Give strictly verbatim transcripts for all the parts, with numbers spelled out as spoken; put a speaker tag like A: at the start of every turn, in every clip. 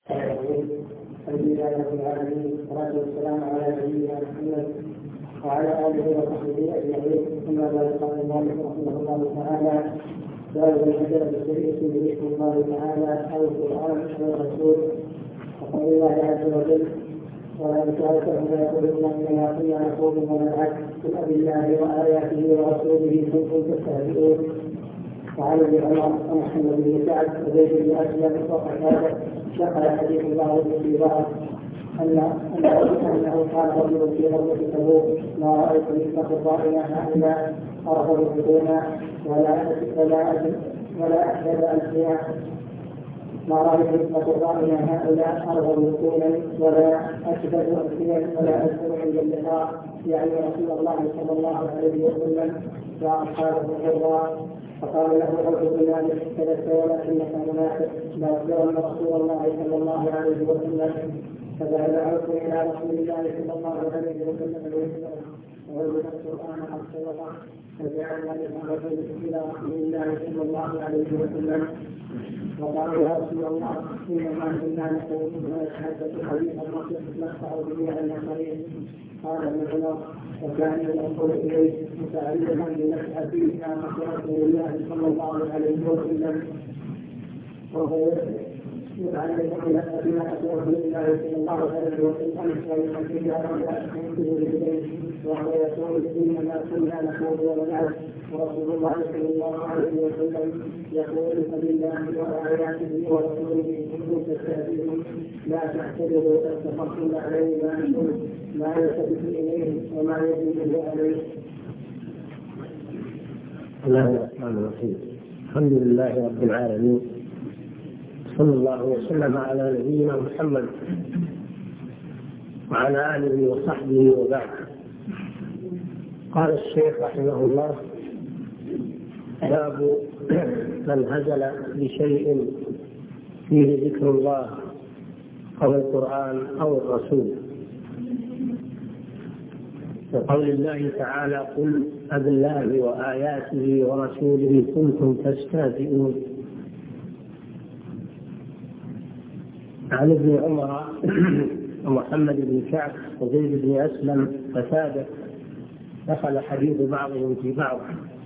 A: الحمد لله رب العالمين والصلاة والسلام على نبينا محمد وعلى آله وصحبه أجمعين. ثم بعد قال المؤلف رحمه الله تعالى: باب الهجرة بالشريعة بذكر الله تعالى أو القرآن أو الرسول وقول الله عز وجل: ولا تشاركهم فيقولون إنما كنا نخوض ونلعب قل أبالله وآياته ورسوله كنتم تستهزئون. وعن ابن عمر ومحمد بن سعد وزيد بن أسلم وقتادة نقل حديث بعضهم في بعض أن أنه قال رجل في غزوة تبوك: ما رأيت مثل قضائنا هؤلاء أرهب بطونا ولا ولا أحسب ألسنا ما رأيت مثل قضائنا هؤلاء أرهب بطونا ولا أشبه ألسنا ولا أسر عند اللقاء، يعني رسول الله صلى الله عليه وسلم وأصحابه الغراء. فقال له رجل بن مالك: كذبت ولكنك منافق، لأخبرن رسول الله صلى الله عليه وسلم. فذهب عوف إلى رسول الله صلى الله عليه وسلم ووجد القرآن قد سبق، فجاء ذلك الرجل إلى رسول الله صلى الله عليه وسلم وقال: يا رسول الله إنما كنا نقول ونتحدث حديثا نقطع به عن الطريق. قال ابن عمر: وكان ينظر إليه متعلما بنفسه فيها رسول الله صلى الله عليه وسلم وهو يتعلم بنفسه رسول الله صلى الله عليه وسلم ويحدثها ويحدثه بالبيت وهو يقول: إنما كنا نخوض ونلعب ورسول الله صلى الله عليه وسلم يقول: فبالله وآياته ورسوله كنتم تستهزئون. لا تعتذروا تستغفرون عليه ما أنتم ما يلتفت إليه وما يجب عليه.
B: الله الرحمن الرحيم. الحمد لله رب العالمين، صلى الله وسلم على نبينا محمد وعلى آله وصحبه وبعد. قال الشيخ رحمه الله: باب من هزل بشيء فيه ذكر الله أو القرآن أو الرسول. وقول الله تعالى: قل أبالله وآياته ورسوله كنتم تستهزئون. عن ابن عمر ومحمد بن سعد وزيد بن أسلم قتادة دخل حديث بعضهم في بعض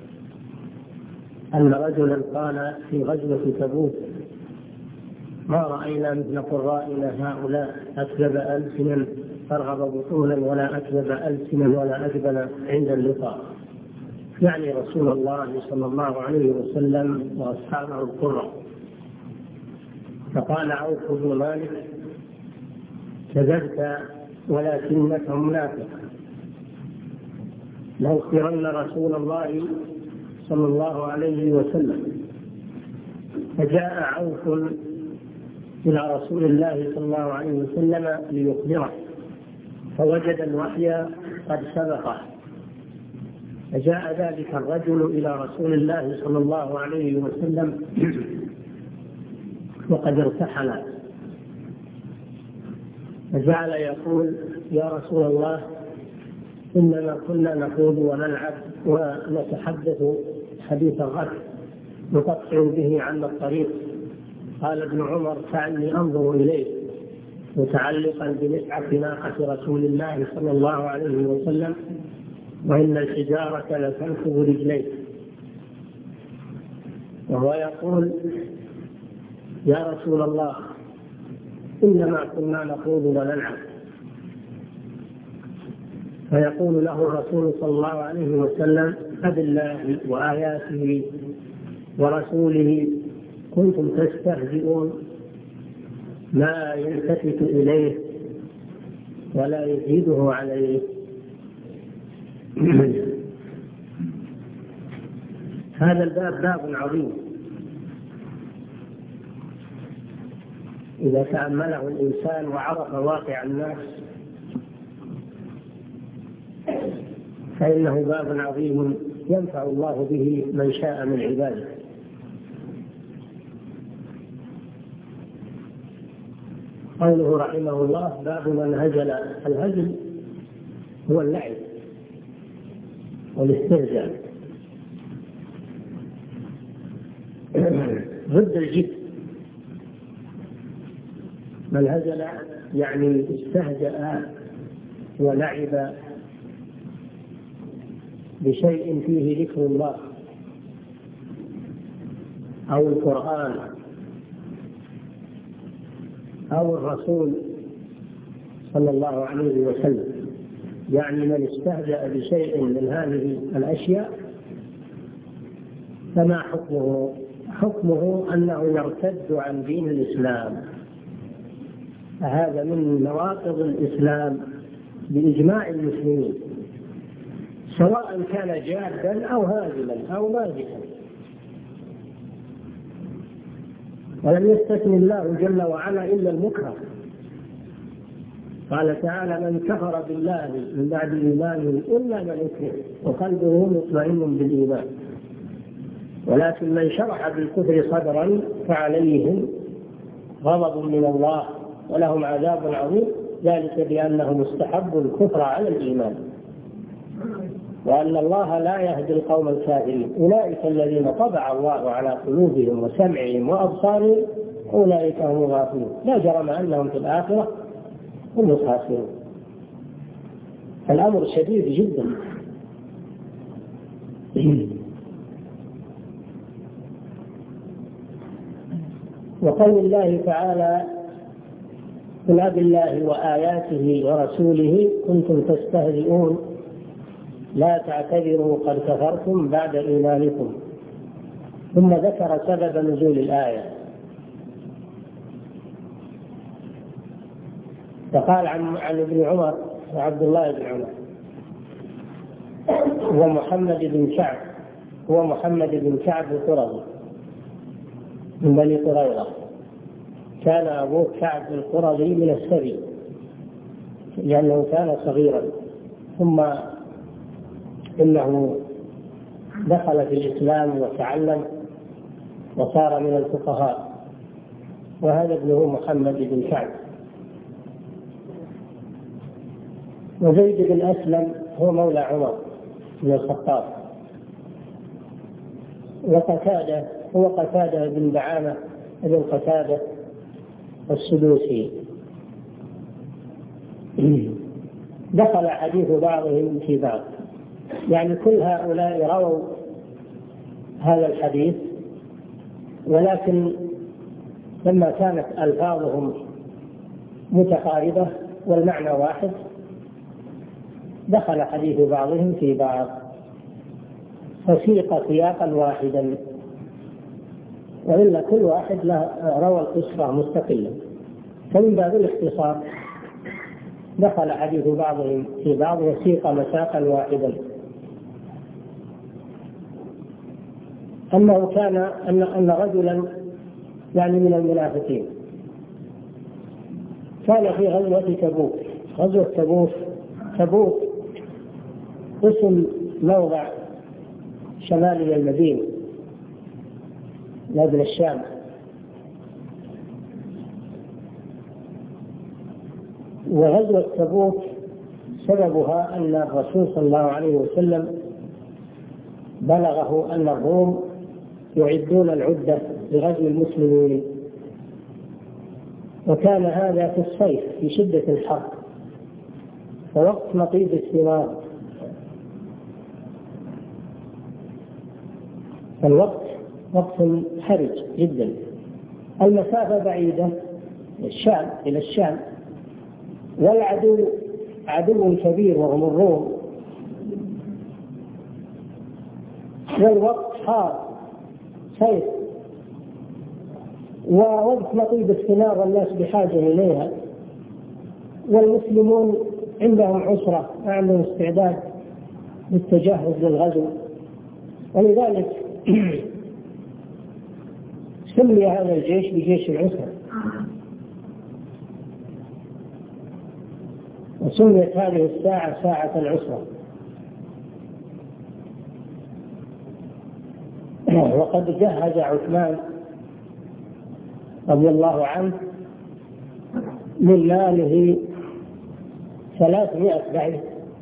B: أن رجلا قال في غزوة تبوك: ما رأينا مثل قرائنا هؤلاء أكذب ألسنا أرغب بطونا ولا أكذب ألسنا ولا أجبن عند اللقاء، يعني رسول الله صلى الله عليه وسلم وأصحابه القرى. فقال عوف بن مالك: كذبت ولكنك منافق، لأخبرن رسول الله صلى الله عليه وسلم. فجاء عوف إلى رسول الله صلى الله عليه وسلم ليخبره، فوجد الوحي قد سبقه. فجاء ذلك الرجل إلى رسول الله صلى الله عليه وسلم وقد ارتحل، فجعل يقول: يا رسول الله إننا كنا نخوض ونلعب ونتحدث حديث الغد نقطع به عن الطريق. قال ابن عمر: كأني أنظر إليه متعلقا بنسعة ناقة رسول الله صلى الله عليه وسلم وإن الحجارة لتنفذ رجليه، وهو يقول: يا رسول الله إنما كنا نخوض ونلعب. فيقول له الرسول صلى الله عليه وسلم: أبالله وآياته ورسوله كنتم تستهزئون. ما يلتفت إليه ولا يزيده عليه. هذا الباب باب عظيم إذا تأمله الإنسان وعرف واقع الناس فإنه باب عظيم ينفع الله به من شاء من عباده. قوله رحمه الله: باب من هزل. الهزل هو اللعب والاستهزاء ضد الجد. بل هزل يعني استهزأ ولعب بشيء فيه ذكر الله أو القرآن أو الرسول صلى الله عليه وسلم. يعني من استهزأ بشيء من هذه الأشياء فما حكمه؟ حكمه أنه يرتد عن دين الإسلام. فهذا من نواقض الإسلام بإجماع المسلمين، سواء كان جادا أو هازلا أو ماجدا. ولم يستثن الله جل وعلا إلا المكره. قال تعالى: من كفر بالله من بعد إيمانه إلا من أكره وقلبه مطمئن بالإيمان، ولكن من شرح بالكفر صدرا فعليهم غضب من الله ولهم عذاب عظيم، ذلك بأنهم استحبوا الكفر على الإيمان وأن الله لا يهدي القوم الكافرين. أولئك الذين طبع الله على قلوبهم وسمعهم وأبصارهم أولئك هم الغافلون، لا جرم أنهم في الآخرة هم الخاسرون. الأمر شديد جدا. وقول الله تعالى: قل أبالله وآياته ورسوله كنتم تستهزئون لا تعتذروا قد كفرتم بعد إيمانكم. ثم ذكر سبب نزول الآية، فقال عن, عن ابن عمر وعبد الله بن عمر ومحمد بن كعب هو محمد بن كعب القرظي من بني قريظة. كان أبوه كعب القرظي من السبي لأنه كان صغيرا، ثم إنه دخل في الإسلام وتعلم وصار من الفقهاء. وهذا ابنه محمد بن كعب. وزيد بن أسلم هو مولى عمر بن الخطاب. وقتادة هو قتادة بن دعامة بن قتادة السدوسي. دخل حديث بعضهم في بعض، يعني كل هؤلاء رووا هذا الحديث، ولكن لما كانت ألفاظهم متقاربة والمعنى واحد دخل حديث بعضهم في بعض فسيق سياقا واحدا، وإلا كل واحد له روى القصة مستقلا. فمن باب الاختصار دخل حديث بعضهم في بعض وسيق مساقا واحدا. أنه كان أن أن رجلا يعني من المنافقين كان في غزوة تبوك. غزوة تبوك تبوك اسم موضع شمالي المدينة نادي الشام. وغزوة تبوك سببها أن الرسول صلى الله عليه وسلم بلغه أن الروم يعدون العدة لغزو المسلمين، وكان هذا في الصيف في شدة الحر ووقت نقيض الثمار. الوقت وقت حرج جدا، المسافة بعيدة الشام إلى الشام، والعدو عدو كبير وهم الروم، والوقت حار صيف ووقت نقيض الثمار والناس بحاجة إليها، والمسلمون عندهم عسرة عندهم استعداد للتجهز للغزو. ولذلك سمي هذا الجيش بجيش العسرة، وسميت هذه الساعة ساعة العسرة. وقد جهز عثمان رضي الله عنه من ماله ثلاثمائة بعير،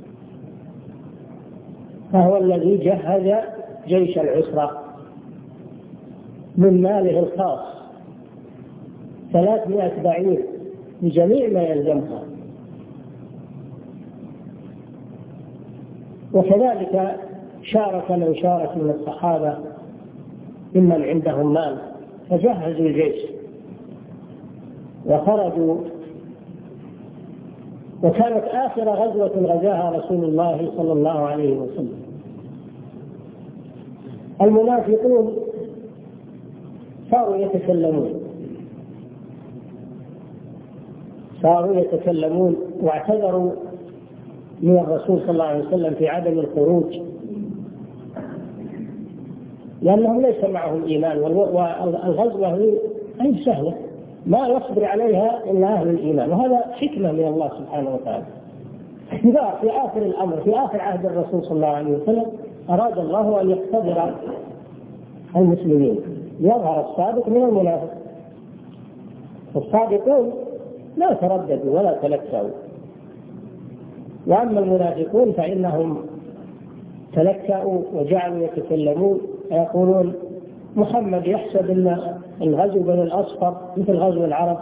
B: فهو الذي جهز جيش العسرة من ماله الخاص ثلاثمائة بعير بجميع ما يلزمها. وكذلك شارك من شارك من الصحابة ممن عندهم مال فجهزوا الجيش وخرجوا، وكانت آخر غزوة غزاها رسول الله صلى الله عليه وسلم. المنافقون صاروا يتكلمون صاروا يتكلمون واعتذروا من الرسول صلى الله عليه وسلم في عدم الخروج، لأنهم ليس معهم إيمان، والغزوة هي سهلة ما يصبر عليها إلا أهل الإيمان، وهذا حكمة من الله سبحانه وتعالى. إذا في آخر الأمر في آخر عهد الرسول صلى الله عليه وسلم أراد الله أن يختبر المسلمين يظهر الصادق من المنافق. الصادقون لا ترددوا ولا تلكأوا، وأما المنافقون فإنهم تلكأوا وجعلوا يتكلمون ويقولون محمد يحسب أن الغزو بني الأصفر مثل غزو العرب،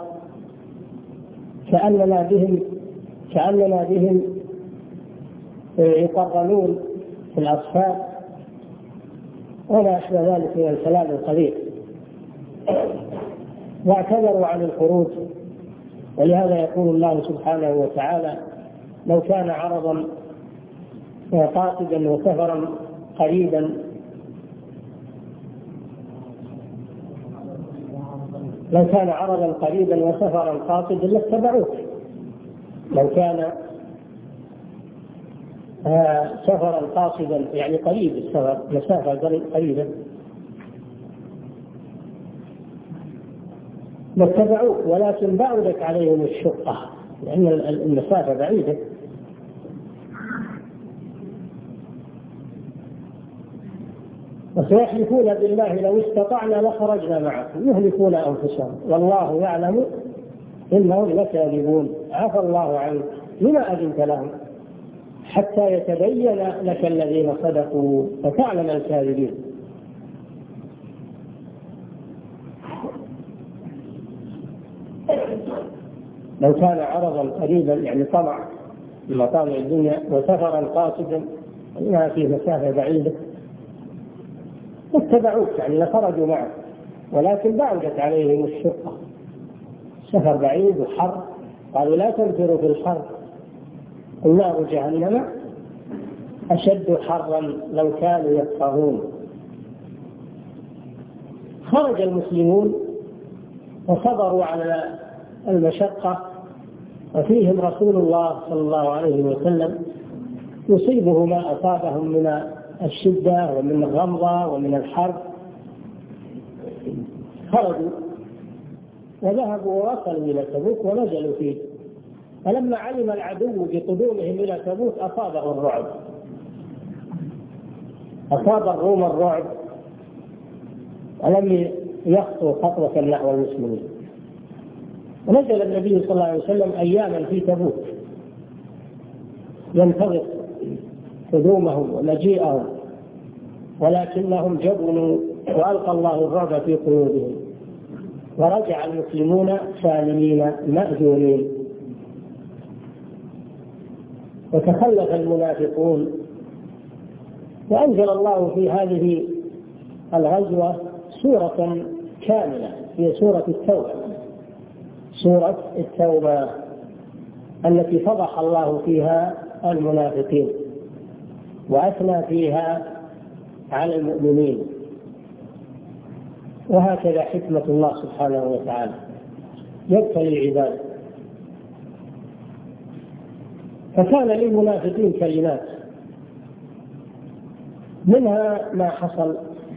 B: كأننا بهم كأننا بهم يقرنون في الأصفاد وما أشبه ذلك من الكلام القبيح، واعتذروا عن الخروج. ولهذا يقول الله سبحانه وتعالى لو كان عرضا قاصدا وسفرا قريبا لو كان عرضا قريبا وسفرا قاصدا لاتبعوك، لو كان آه سفرا قاصدا يعني قريب السفر مسافة قريبة لاتبعوك، ولكن بعدت عليهم الشقة لأن المسافة بعيدة. وسيحلفون بالله لو استطعنا لخرجنا معكم يهلكون أنفسهم والله يعلم إنهم لكاذبون. عفى الله عنك لما أذنت لهم حتى يتبين لك الذين صدقوا وتعلم الكاذبين. لو كان عرضا قريبا يعني طمع لمطامع الدنيا وسفرا قاصدا ما في مسافة بعيدة اتبعوك يعني لخرجوا معك، ولكن بعدت عليهم الشقة، سفر بعيد وحر، قالوا لا تنفروا في الحر النار جهنم أشد حرا لو كانوا يفقهون. خرج المسلمون وصبروا على المشقة، وفيهم رسول الله صلى الله عليه وسلم يصيبه ما أصابهم من الشدة ومن الغمضة ومن الحرب. خرجوا وذهبوا ووصلوا إلى تبوك ونزلوا فيه، فلما علم العدو بقدومهم إلى تبوك أصابه الرعب، أصاب الروم الرعب ولم يخطوا خطوة نحو المسلمين. ونزل النبي صلى الله عليه وسلم أياما في تبوك ينتظر قدومهم ومجيئهم، ولكنهم جبنوا وألقى الله الرعب في قلوبهم، ورجع المسلمون سالمين مأجورين. وتخلف المنافقون، وأنزل الله في هذه الغزوة سورة كاملة هي سورة التوبة، سورة التوبة التي فضح الله فيها المنافقين وأثنى فيها على المؤمنين. وهكذا حكمة الله سبحانه وتعالى يبتلي العباد. فكان للمنافقين كلمات، منها ما حصل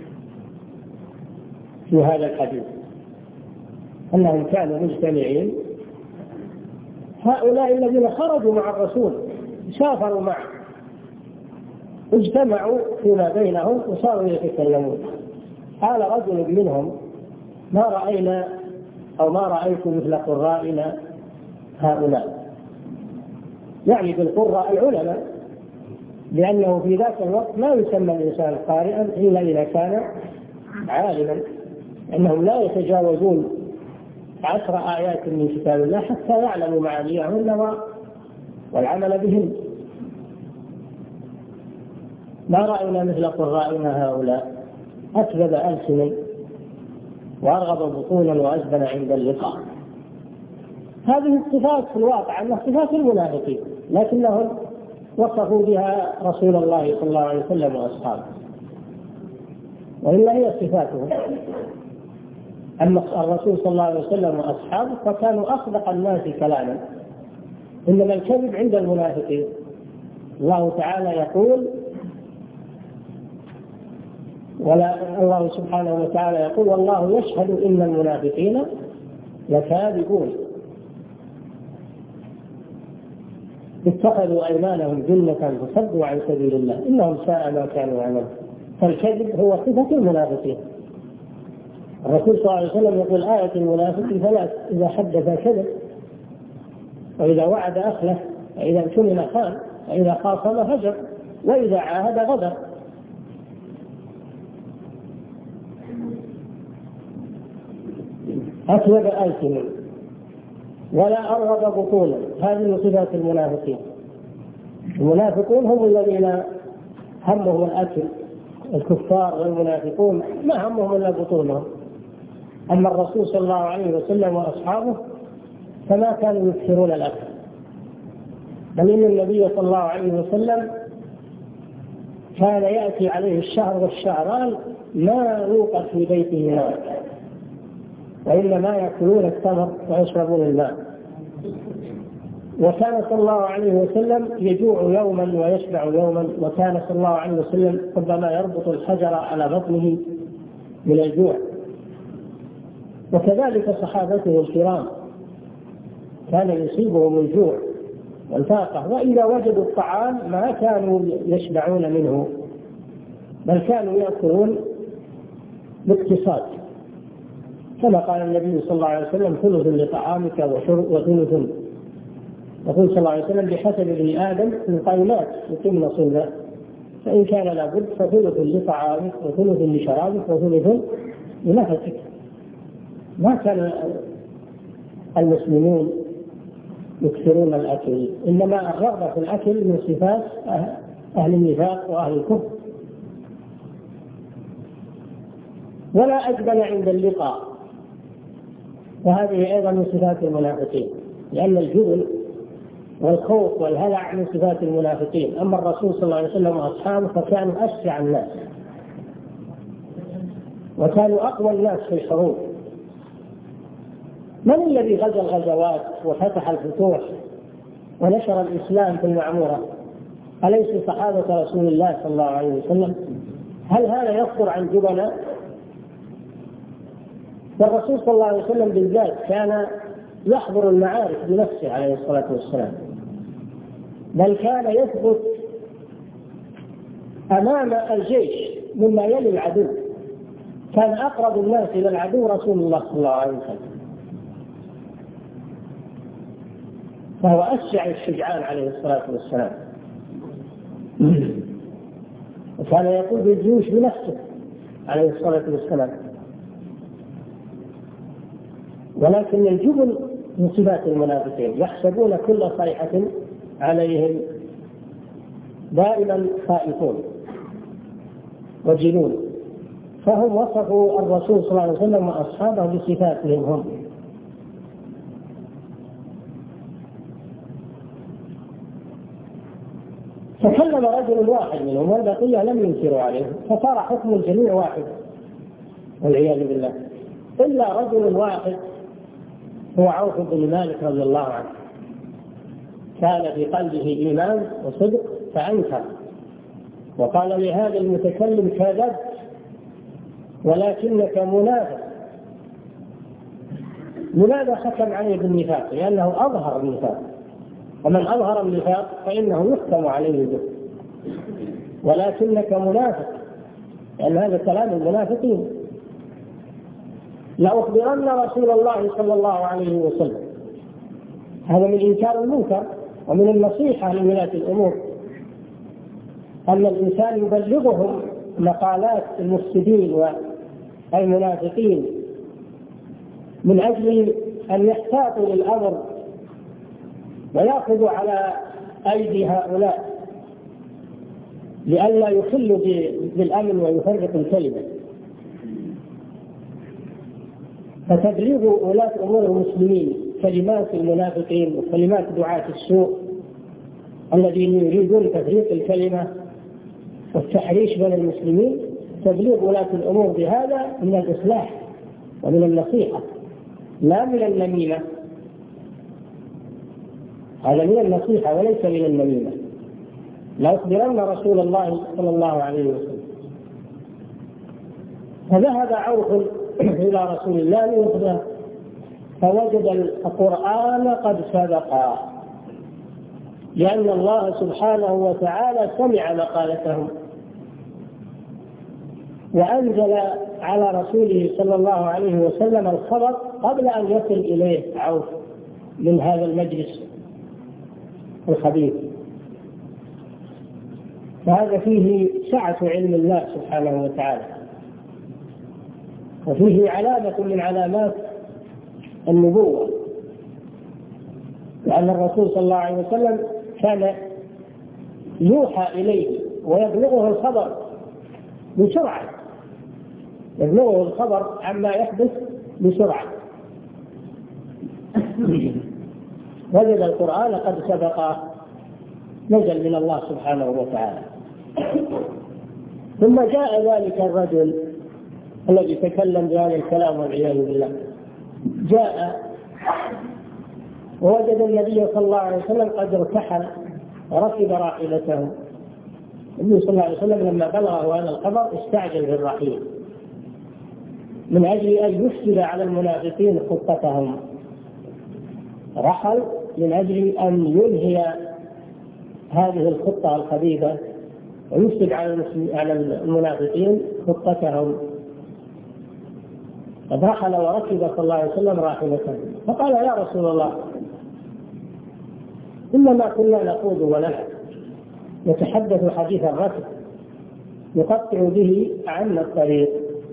B: في هذا الحديث أنهم كانوا مجتمعين، هؤلاء الذين خرجوا مع الرسول سافروا معه اجتمعوا فيما بينهم وصاروا يتكلمون. قال رجل منهم ما رأينا أو ما رأيت مثل قرائنا هؤلاء، يعني بالقراء العلماء، لأنه في ذاك الوقت لا يسمى الإنسان قارئا إلا إذا كان عالما، أنهم لا يتجاوزون عشر آيات من كتاب الله حتى يعلموا معانيهن والعمل بهن. ما رأينا مثل قرائنا هؤلاء، أكذب ألسنا وأرغب بطونا وأجبن عند اللقاء. هذه الصفات في الواقع أنها صفات المنافقين، لكنهم وصفوا بها رسول الله صلى الله عليه وسلم وأصحابه، وإلا هي صفاتهم. أما الرسول صلى الله عليه وسلم وأصحابه فكانوا أصدق الناس كلاما، إنما الكذب عند المنافقين. الله تعالى يقول ولا الله سبحانه وتعالى يقول والله يشهد إن المنافقين لكاذبون اتخذوا أيمانهم جنة فصدوا عن سبيل الله إنهم ساء ما كانوا يعملون. فالكذب هو صفة المنافقين. الرسول صلى الله عليه وسلم يقول آية المنافق ثلاث: إذا حدث كذب، وإذا وعد أخلف، وإذا اؤتمن خان، وإذا خاصم فجر، وإذا عاهد غدر. أكذب ألسنا ولا أرغب بطونا. هذه من صفات المنافقين. المنافقون هم الذين همهم الأكل، الكفار والمنافقون ما همهم إلا بطونهم. أما الرسول صلى الله عليه وسلم وأصحابه فما كانوا يكثرون الأكل، بل إن النبي صلى الله عليه وسلم كان يأتي عليه الشهر والشهران ما يوقد في بيته نار، وإنما يأكلون التمر ويشربون الماء. وكان صلى الله عليه وسلم يجوع يوما ويشبع يوما، وكان صلى الله عليه وسلم ربما يربط الحجر على بطنه من الجوع. وكذلك صحابته الكرام كان يصيبهم الجوع والفاقة، وإذا وجدوا الطعام ما كانوا يشبعون منه، بل كانوا يأكلون باقتصاد، كما قال النبي صلى الله عليه وسلم: ثلث لطعامك وثلث. يقول صلى الله عليه وسلم: بحسب ابن آدم القيمات يتم صلبه، فإن كان لابد فثلث لطعامك وثلث لشرابك وثلث لنفسك. ما كان المسلمون يكثرون الأكل، إنما الرغبة في الأكل من صفات أهل النفاق وأهل الكفر. ولا أجبن عند اللقاء، وهذه أيضا من صفات المنافقين، لأن الجبن والخوف والهلع من صفات المنافقين. أما الرسول صلى الله عليه وسلم وأصحابه فكانوا أشجع الناس، وكانوا أقوى الناس في الحروب. من الذي غزا الغزوات وفتح الفتوح ونشر الإسلام في المعمورة؟ أليس صحابة رسول الله صلى الله عليه وسلم؟ هل هذا يصدر عن جبناء؟ والرسول صلى الله عليه وسلم بالذات كان يحضر المعارك بنفسه عليه الصلاة والسلام، بل كان يثبت أمام الجيش مما يلي العدو. كان أقرب الناس إلى العدو رسول الله صلى الله عليه وسلم، فهو أشجع الشجعان عليه الصلاة والسلام. وكان يقود الجيوش بنفسه عليه الصلاة والسلام. ولكن الجبن من صفات المنافقين، يحسبون كل صيحة عليهم، دائما خائفون وجلون. فهم وصفوا الرسول صلى الله عليه وسلم وأصحابه بصفاتهم هم. تكلم رجل واحد منهم والبقية لم ينكروا عليه، فصار حكم الجميع واحد والعياذ بالله، إلا رجل واحد هو عوف بن مالك رضي الله عنه، كان في قلبه إيمان وصدق فأنكر، وقال لهذا المتكلم: كذبت ولكنك منافق. لماذا حكم عليه بالنفاق؟ لأنه أظهر النفاق، ومن أظهر النفاق فإنه يحكم عليه به. ولكنك منافق، لأن هذا كلام المنافقين. لأخبرن رسول الله صلى الله عليه وسلم. هذا من إنكار المنكر ومن النصيحة لولاة الأمور، أن الإنسان يبلغهم مقالات المفسدين والمنافقين من أجل أن يحتاطوا للأمر ويأخذوا على أيدي هؤلاء لئلا يخلوا بالأمن ويفرقوا الكلمة. فتبليغ ولاة أمور المسلمين كلمات المنافقين وكلمات دعاة السوء الذين يريدون تفريق الكلمة والتحريش بين المسلمين، تبليغ ولاة الأمور بهذا من الإصلاح ومن النصيحة لا من النميمة. هذا من النصيحة وليس من النميمة. لا يخبرن رسول الله صلى الله عليه وسلم. فذهب عوف إلى رسول الله ليخبره فوجد القرآن قد سبق، لأن الله سبحانه وتعالى سمع مقالتهم وأنزل على رسوله صلى الله عليه وسلم الخبر قبل أن يصل إليه عوف من هذا المجلس الخبيث. فهذا فيه سعة علم الله سبحانه وتعالى، وفيه علامة من علامات النبوة، لأن الرسول صلى الله عليه وسلم كان يوحى إليه ويبلغه الخبر بسرعة، يبلغه الخبر عما يحدث بسرعة. وجد القرآن قد سبق، نزل من الله سبحانه وتعالى. ثم جاء ذلك الرجل الذي تكلم بهذا الكلام والعياذ بالله، جاء ووجد النبي صلى الله عليه وسلم قد ارتحل وركب راحلته. النبي صلى الله عليه وسلم لما بلغه هذا الخبر استعجل بالرحيل من أجل أن يفسد على المنافقين خطتهم، رحل من أجل أن ينهي هذه الخطة الخبيثة ويفسد على المنافقين خطتهم. قد رحل وركب صلى الله عليه وسلم راحلته، فقال يا رسول الله إنما كنا نخوض ونلعب، نتحدث حديث الركب يقطع به عنا الطريق.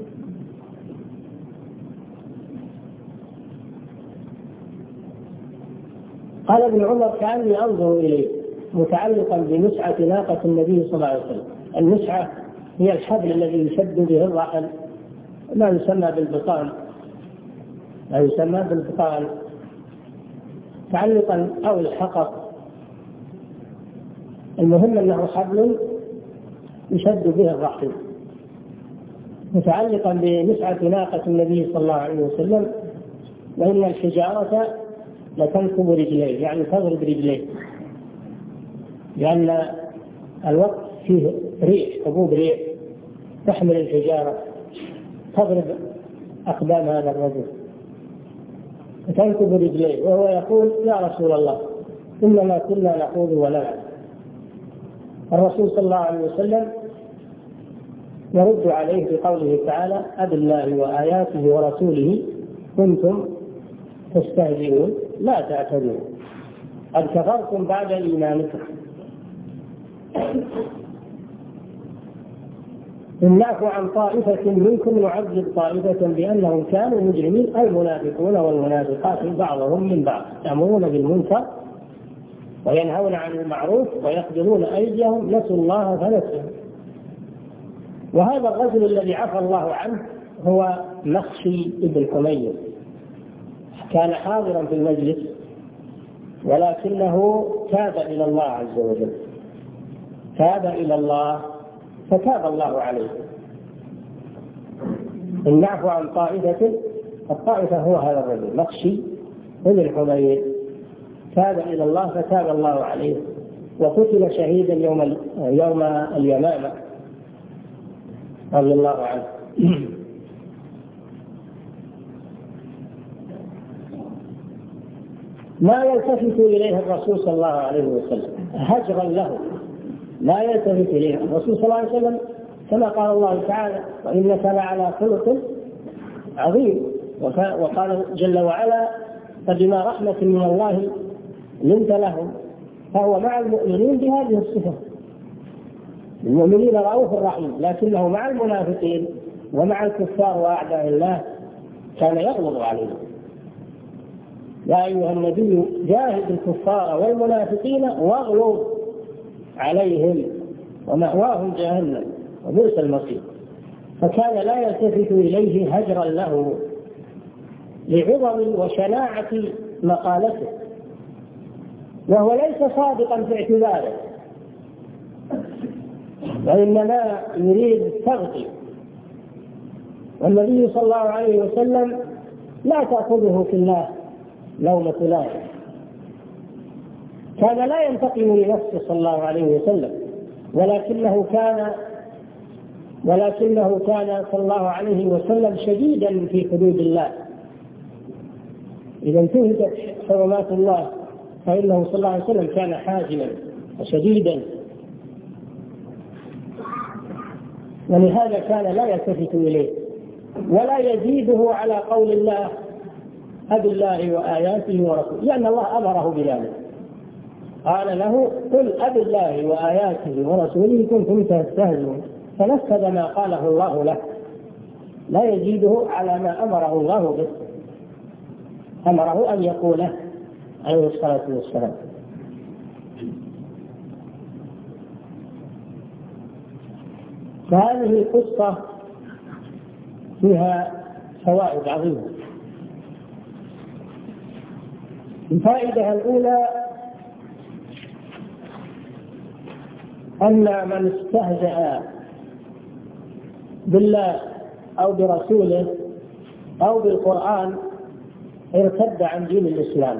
B: قال ابن عمر كأني أنظر إليه متعلقا بمسعة ناقة النبي صلى الله عليه وسلم. المسعة هي الحبل الذي يشد به الرحل، ما يسمى بالبطان، ما يسمى بالبطان تعلقا أو الحقق، المهم أنه حبل يشد به الرحل متعلقا بمسعة ناقة النبي صلى الله عليه وسلم. وإن الحجارة لتنكب رجليه، يعني تضرب رجليه، لأن الوقت فيه ريح، حبوب ريح تحمل الحجارة تضرب أقدام هذا الرجل وتنكب رجليه، وهو يقول يا رسول الله إنما كنا نخوض ونلعب. الرسول صلى الله عليه وسلم يرد عليه بقوله تعالى أب الله وآياته ورسوله كنتم تستهزئون لا تعتذروا قد كفرتم بعد إيمانكم إن نعفو عن طائفة منكم نعذب طائفة بأنهم كانوا مجرمين. المنافقون والمنافقات بعضهم من بعض يأمرون بالمنكر وينهون عن المعروف ويقبلون أيديهم نسوا الله فنسيهم. وهذا الرجل الذي عفى الله عنه هو مخشي ابن حمير، كان حاضرا في المجلس ولكنه تاب إلى الله عز وجل، تاب إلى الله فتاب الله عليه. إن نعفو عن طائفة، الطائفة هو هذا الرجل مخشي ابن حمير، تاب إلى الله فتاب الله عليه وقتل شهيدا يوم يوم اليمامة رضي الله عنه. ما يلتفت إليه الرسول صلى الله عليه وسلم هجرا له، لا يلتفت إليه الرسول صلى الله عليه وسلم كما قال الله تعالى وإنك لعلى خلق عظيم، وقال جل وعلا فبما رحمة من الله لنت لهم، فهو مع المؤمنين بهذه الصفة. المؤمنين رؤوف رحيم، لكنه مع المنافقين ومع الكفار وأعداء الله كان يغلظ عليهم. يا أيها النبي جاهد الكفار والمنافقين واغلظ عليهم ومأواهم جهنم وبئس المصير. فكان لا يلتفت إليه هجرا له لعظم وشناعة مقالته، وهو ليس صادقا في اعتذاره، وإنما يريد التغطية. والنبي صلى الله عليه وسلم لا تأخذه في الله لومة لائم، كان لا ينتقم لنفسه صلى الله عليه وسلم، ولكنه كان ولكنه كان صلى الله عليه وسلم شديدا في حدود الله. إذا انتهكت حرمات الله فإنه صلى الله عليه وسلم كان حازما وشديدا، ولهذا كان لا يلتفت إليه ولا يزيده على قول الله أب الله وآياته ورسوله، لأن الله أمره بذلك، قال له قل أب الله وآياته ورسوله كنتم تستهزئون، فنفذ ما قاله الله له، لا يزيده على ما أمره الله به، أمره أن يقوله عليه الصلاة والسلام. فهذه القصة فيها فوائد عظيمة. الفائدة الأولى أن من استهزأ بالله أو برسوله أو بالقرآن ارتد عن دين الإسلام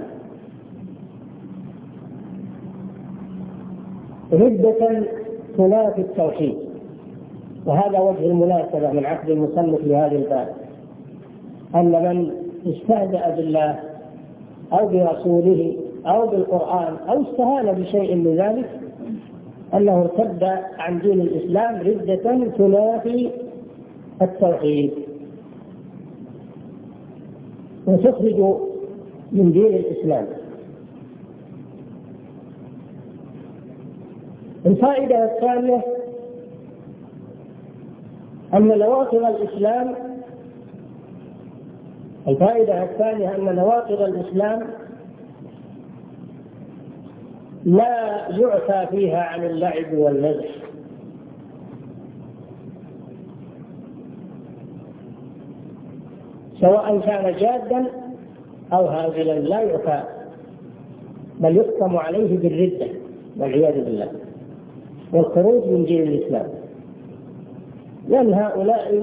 B: ردة تنافي التوحيد، وهذا وجه المناسبة من عقد المصنف لهذا الباب، أن من استهزأ بالله أو برسوله أو بالقرآن أو استهان بشيء من ذلك أنه ارتد عن دين الإسلام ردة تنافي التوحيد وتخرج من دين الإسلام. الفائدة الثانية أن نواقض الإسلام الفائدة الثانية أن نواقض الإسلام لا يعفى فيها عن اللعب والمزح، سواء كان جادا أو هازلا لا يعفى، بل يحكم عليه بالردة والعياذ بالله والخروج من دين الإسلام، لأن هؤلاء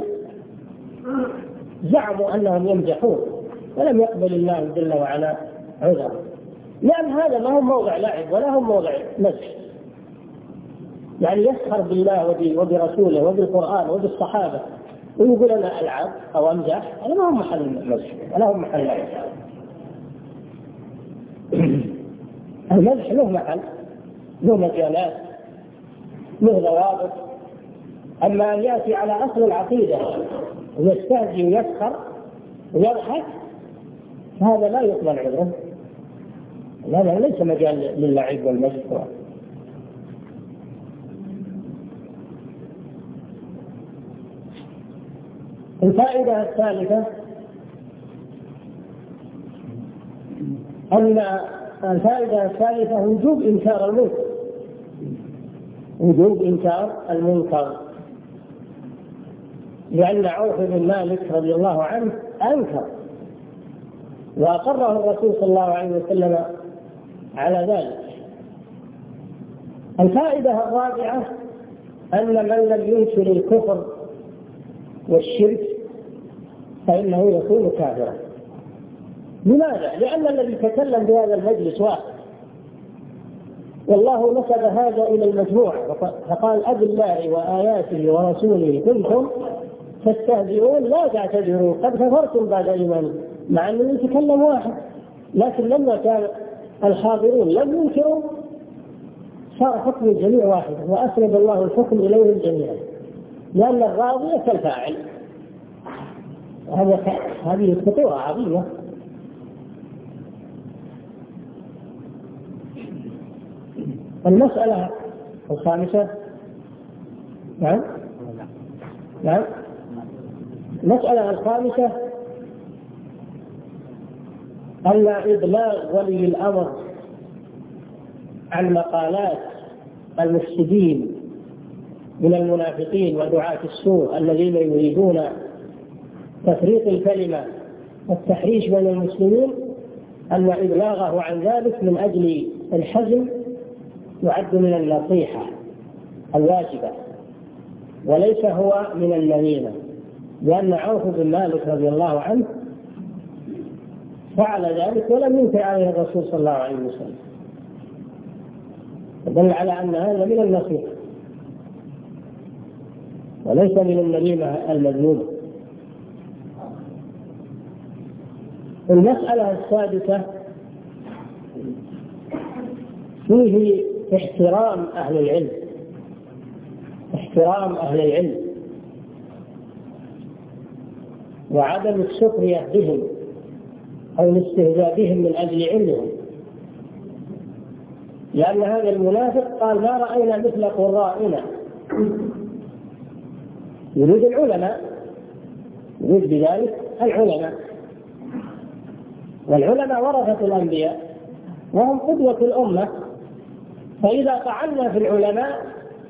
B: زعموا أنهم يمزحون ولم يقبل الله جل وعلا عذرا، لأن هذا ما هو موضع لعب ولا هو موضع مزح. يعني يسخر بالله وبرسوله وبالقرآن وبالصحابة ويقول أنا ألعب أو أمزح، هذا ما هو محل مزح ولا هو محل لعب. المزح له محل، له مجالات، له ضوابط. أما أن يأتي على أصل العقيدة ويستهزئ ويسخر ويضحك هذا لا يقبل عذره، هذا ليس مجال للعب والمزح. الفائدة الثالثة أن الفائدة الثالثة وجوب إنكار المنكر وجوب إنكار المنكر لأن عوف بن مالك رضي الله عنه أنكر وأقره الرسول صلى الله عليه وسلم على ذلك. الفائدة الرابعة أن من لم ينكر الكفر والشرك فإنه يكون كافرا. لماذا؟ لأن الذي تكلم بهذا المجلس واحد، والله نسب هذا إلى المجموعة فقال أب الله وآياته ورسوله كنتم تستهزئون لا تعتذروا قد كفرتم بعد إيمانكم، مع أنه يتكلم واحد، لكن لما كان الحاضرون لم ينكروا صار حكم الجميع واحد وأسند الله الحكم إليه الجميع، لأن الراضي كالفاعل. هذه خطورة عظيمة. المسألة الخامسة نعم نعم المسألة الخامسة أن إبلاغ ولي الأمر عن مقالات المفسدين من المنافقين ودعاة السوء الذين يريدون تفريق الكلمة والتحريش بين المسلمين، أن إبلاغه عن ذلك من أجل الحزم يعد من النصيحة الواجبة وليس هو من النميمة، لأن عوف بن مالك رضي الله عنه فعل ذلك ولم ينكر عليه الرسول صلى الله عليه وسلم، دل على أن هذا من النصيحة وليس من النميمة المذمومة. المسألة السادسة فيه احترام أهل العلم، احترام أهل العلم وعدم السخرية بهم أو الاستهزاء بهم من أجل علمهم، لأن هذا المنافق قال ما رأينا مثل قرائنا، يريد العلماء، يريد بذلك العلماء، والعلماء ورثة الأنبياء وهم قدوة الأمة، فإذا طعنا في العلماء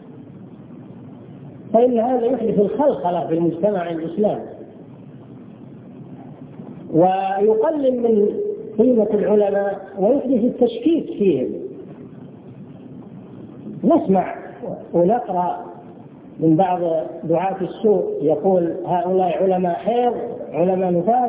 B: فإن هذا يحدث الخلخلة في المجتمع الإسلامي ويقلل من قيمة العلماء ويحدث التشكيك فيهم. نسمع ونقرأ من بعض دعاة السوء يقول هؤلاء علماء حيض، علماء نفاس،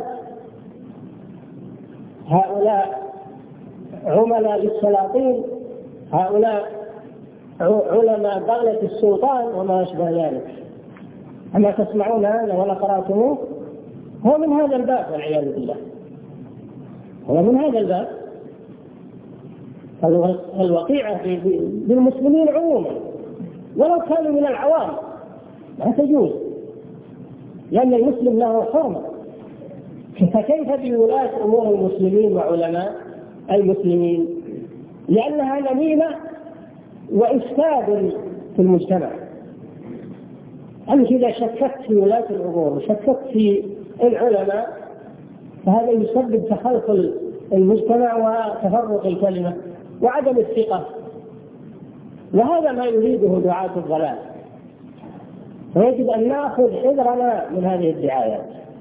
B: هؤلاء عملاء للسلاطين، هؤلاء علماء بغلة السلطان وما أشبه ذلك. أما تسمعون هذا ولا قرأتموه؟ هو من هذا الباب والعياذ بالله، هو من هذا الباب. الوقيعة بالمسلمين عموما ولو كانوا من العوام لا تجوز، لأن المسلم له حرمة، فكيف بولاة أمور المسلمين وعلماء المسلمين؟ لأنها نميمة وإفساد في المجتمع. أنت إذا شككت في ولاة الأمور وشككت في العلماء فهذا يسبب تخلخل المجتمع وتفرق الكلمة وعدم الثقة، وهذا ما يريده دعاة الضلال. ويجب أن نأخذ حذرنا من هذه الدعايات،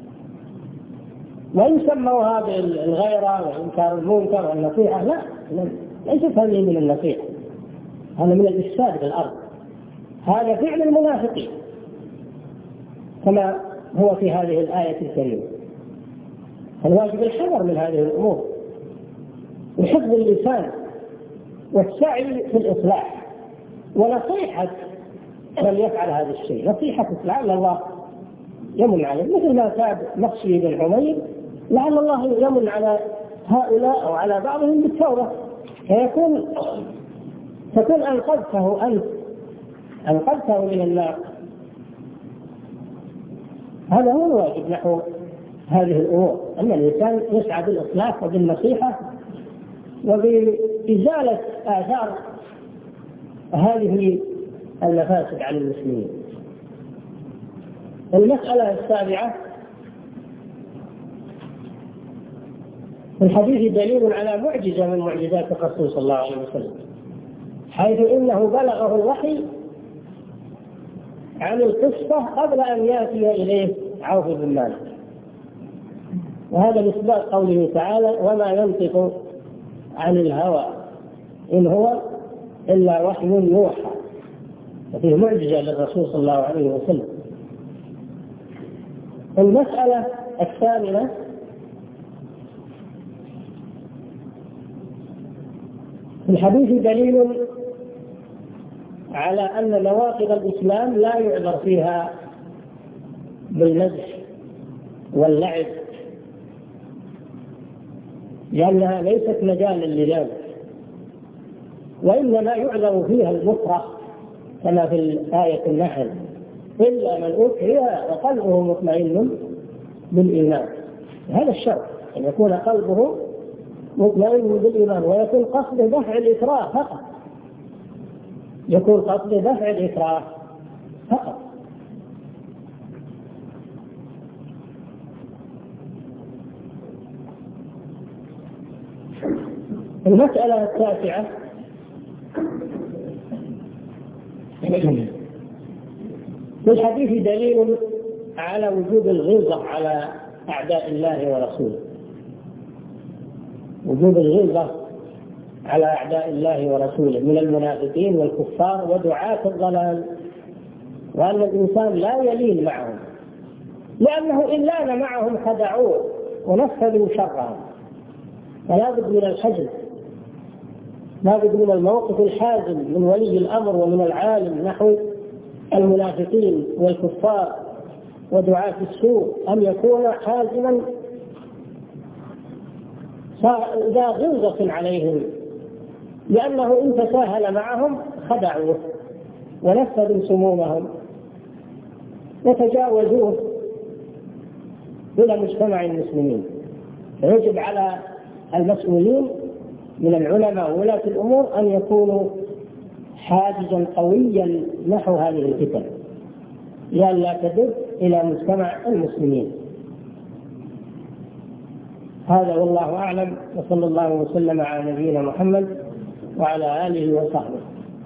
B: وإن سموها بالغيرة وإنكار المنكر والنصيحة، لا، ليست هذه من النصيحة، هذا من الإفساد في الأرض، هذا فعل المنافقين كما هو في هذه الآية الكريمة. الواجب الحذر من هذه الأمور وحفظ اللسان والسعي في الإصلاح ونصيحة من يفعل هذا الشيء، نصيحة لعل الله يمن عليه، مثل ما تاب مخشي بن حمير لعل الله يمن على هؤلاء أو على بعضهم بالتوبة، فيكون تكون أنقذته أنت أنقذته من النار. هذا هو الواجب نحو هذه الأمور، أن الإنسان يسعى بالإصلاح وبالنصيحة وبإزالة آثار هذه المفاسد عن المسلمين. المسألة السابعة: في الحديث دليل على معجزة من معجزات الرسول صلى الله عليه وسلم، حيث إنه بلغه الوحي عن القصة قبل أن يأتي إليه عوف بن مالك، وهذا مصداق قوله تعالى: وما ينطق عن الهوى إن هو إلا وحي يوحى. وفيه معجزة للرسول صلى الله عليه وسلم. المسألة الثامنة: في الحديث دليل على أن نواقض الإسلام لا يعذر فيها بالمزح واللعب، لأنها ليست مجالا لذلك، وإنما يعذر فيها المكره كما في الآية النحل: إلا من أكره وقلبه مطمئن بالإيمان. هذا الشرط أن يكون قلبه مطمئن بالإيمان، ويكون قصد دفع الإكراه فقط، يكون قصد دفع الإكراه فقط. المسألة التاسعة في الحديث دليل على وجوب الغلظة على أعداء الله ورسوله، وجوب الغلظة على أعداء الله ورسوله من المنافقين والكفار ودعاة الضلال، وأن الإنسان لا يلين معهم، لأنه إن لان معهم خدعوه ونفذوا شرهم. فلا بد من الحزم، لا بد من الموقف الحازم من ولي الأمر ومن العالم نحو المنافقين والكفار ودعاة السوء، أن يكون حازما ذا غلظة عليهم، لأنه إن تساهل معهم خدعوه ونفذوا سمومهم وتجاوزوه إلى مجتمع المسلمين. فيجب على المسؤولين من العلماء وولاة الأمور أن يكونوا حاجزا قويا نحو هذه الفتن لئلا تدر إلى مجتمع المسلمين. هذا والله أعلم، وصلى الله وسلم على نبينا محمد وعلى آله وصحبه.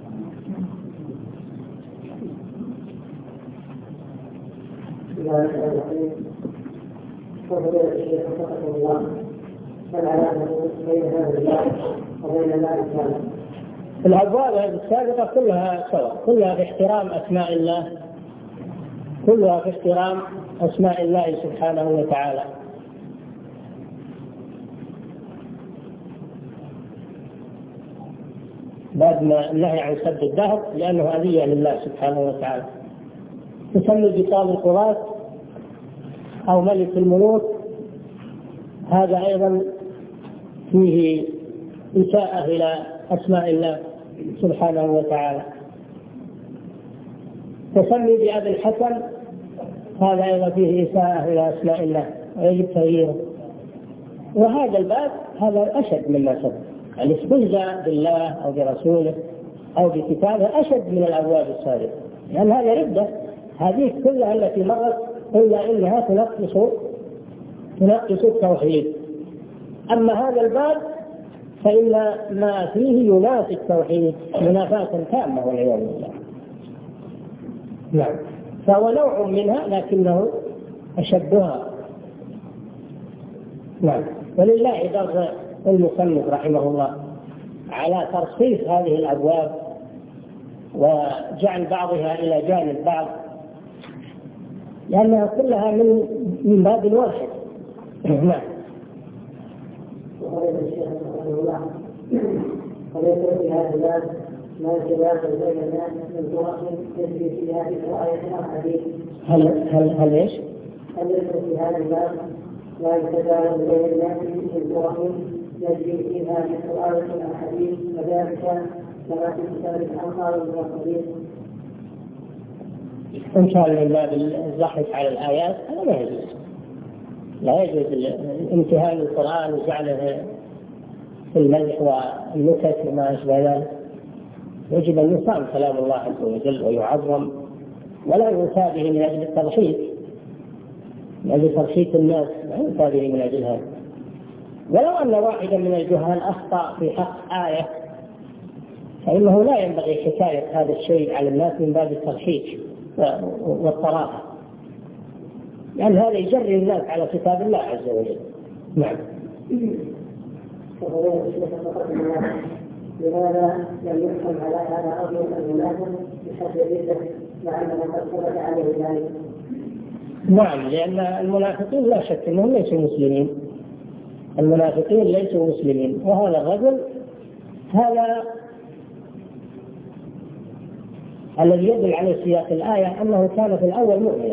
B: الأبواب السابقة كلها سواء، كلها في احترام أسماء الله، كلها في احترام أسماء الله سبحانه وتعالى. بعد ما النهي عن سب الدهر لأنه أذية لله سبحانه وتعالى. تسمي بطال القضاة أو ملك الملوك، هذا أيضا فيه إساءة إلى أسماء الله سبحانه وتعالى. تسمي بأبي الحسن، هذا أيضا فيه إساءة إلى أسماء الله ويجب تغييره. وهذا الباب هذا أشد مما سبق، الاستهزاء بالله أو برسوله أو بكتابه أشد من الأبواب السابقة، لأن هذا ردة. هذه كلها التي مرت إلا إنها تنقص تنقص التوحيد. أما هذا الباب فإن ما فيه ينافي التوحيد منافاة تامة والعياذ بالله. نعم، فهو نوع منها لكنه أشدها. نعم، ولله در المصنف رحمه الله على ترصيص هذه الأبواب وجعل بعضها إلى جانب بعض، لأنها كلها من من باب واحد. نعم.
A: وقال الشيخ رحمه الله وليس في هذا الباب ما يتبادل بين الناس من طرق تجري فيها بآية أو حديث.
B: هل هل هل ايش؟
A: هل ليس في هذا الباب ما يتبادل بين الناس من طرق يجري فيها بآية أو حديث، وذلك كما في كتاب الأنصار والمرسلين.
B: إن شاء الله باب الزحف على الآيات هذا لا يجوز، لا يجوز امتهان القرآن وجعله في المدح والنكت وما أشبه ذلك. يجب أن يصان كلام الله عز وجل ويعظم، ولا ينسى به من أجل التضحيك، من أجل تضحيك الناس، لا ينسى به من أجل هذا. ولو أن واحدا من الجهال أخطأ في حق آية فإنه لا ينبغي حكاية هذا الشيء على الناس من باب التضحيك والطراحة، لأن هذا يجري الناس على كتاب الله عز وجل. نعم.
A: لماذا لم يحكم على هذا الرجل المنافق بحد الردة مع أنه قد ثبت عليه ذلك؟
B: نعم، لأن المنافقين لا شك أنهم ليسوا مسلمين، المنافقين ليسوا مسلمين. وهذا الرجل هذا الذي يدل على سياق الآية أنه كان في الأول مؤمنا.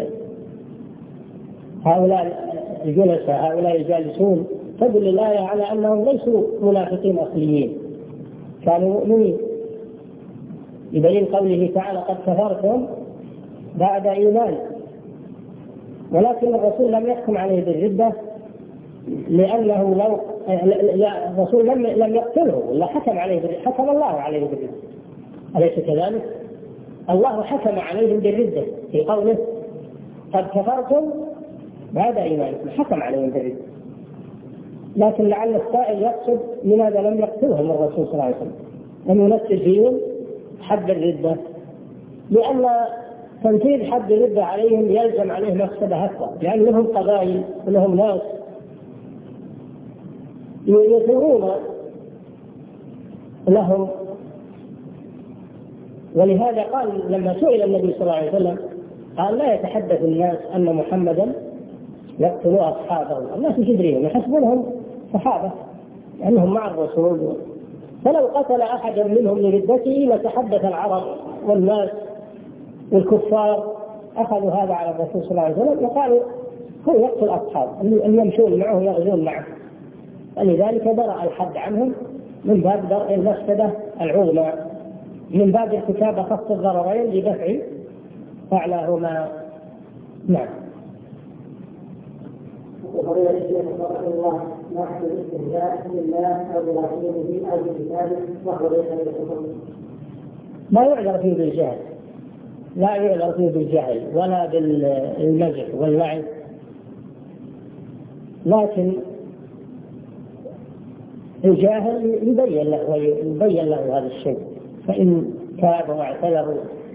B: هؤلاء الجلساء هؤلاء الجالسون تدل الآية على أنهم ليسوا منافقين أصليين، كانوا مؤمنين، بدليل قوله تعالى قد كفرتم بعد إيمان. ولكن الرسول لم يحكم عليه بالردة، لأنه لو لا الرسول لم لم يقتله ولا حكم عليه بالردة، حكم الله عليه بالردة، أليس كذلك؟ الله حكم عليهم بالردة في قوله قد كفرتم بعد إيمانكم، حكم عليهم بالردة. لكن لعل السائل يقصد لماذا لم يقتلهم الرسول صلى الله عليه وسلم، لم ينفذ فيهم حد الردة، لأن تنفيذ حد الردة عليهم يلزم عليه مفسدة أكبر، لأن لهم قبائل ولهم ناس يثورون لهم. ولهذا قال لما سئل النبي صلى الله عليه وسلم قال لا يتحدث الناس أن محمدا يقتل أصحابه، الناس مش يدريهم يحسبونهم صحابة لأنهم مع الرسول، فلو قتل أحدا منهم لردته لتحدث العرب والناس والكفار أخذوا هذا على الرسول صلى الله عليه وسلم وقالوا هو يقتل أصحابه اللي يمشون معه يغزون معه، ولذلك درأ الحد عنهم من باب درء المفسدة العظمى، من باب ارتكاب خفض الضررين لدفع فعلهما. نعم.
A: وقضية الشيخ رحمه الله نحن الاستهزاء بالله أو برسوله أو بكتابه وهو ليس بالحكم.
B: ما يعذر فيه بالجهل، لا يعذر فيه بالجهل ولا بالمزح واللعب، لكن الجاهل يبين له ويبين له هذا الشيء، فإن تاب واعتذر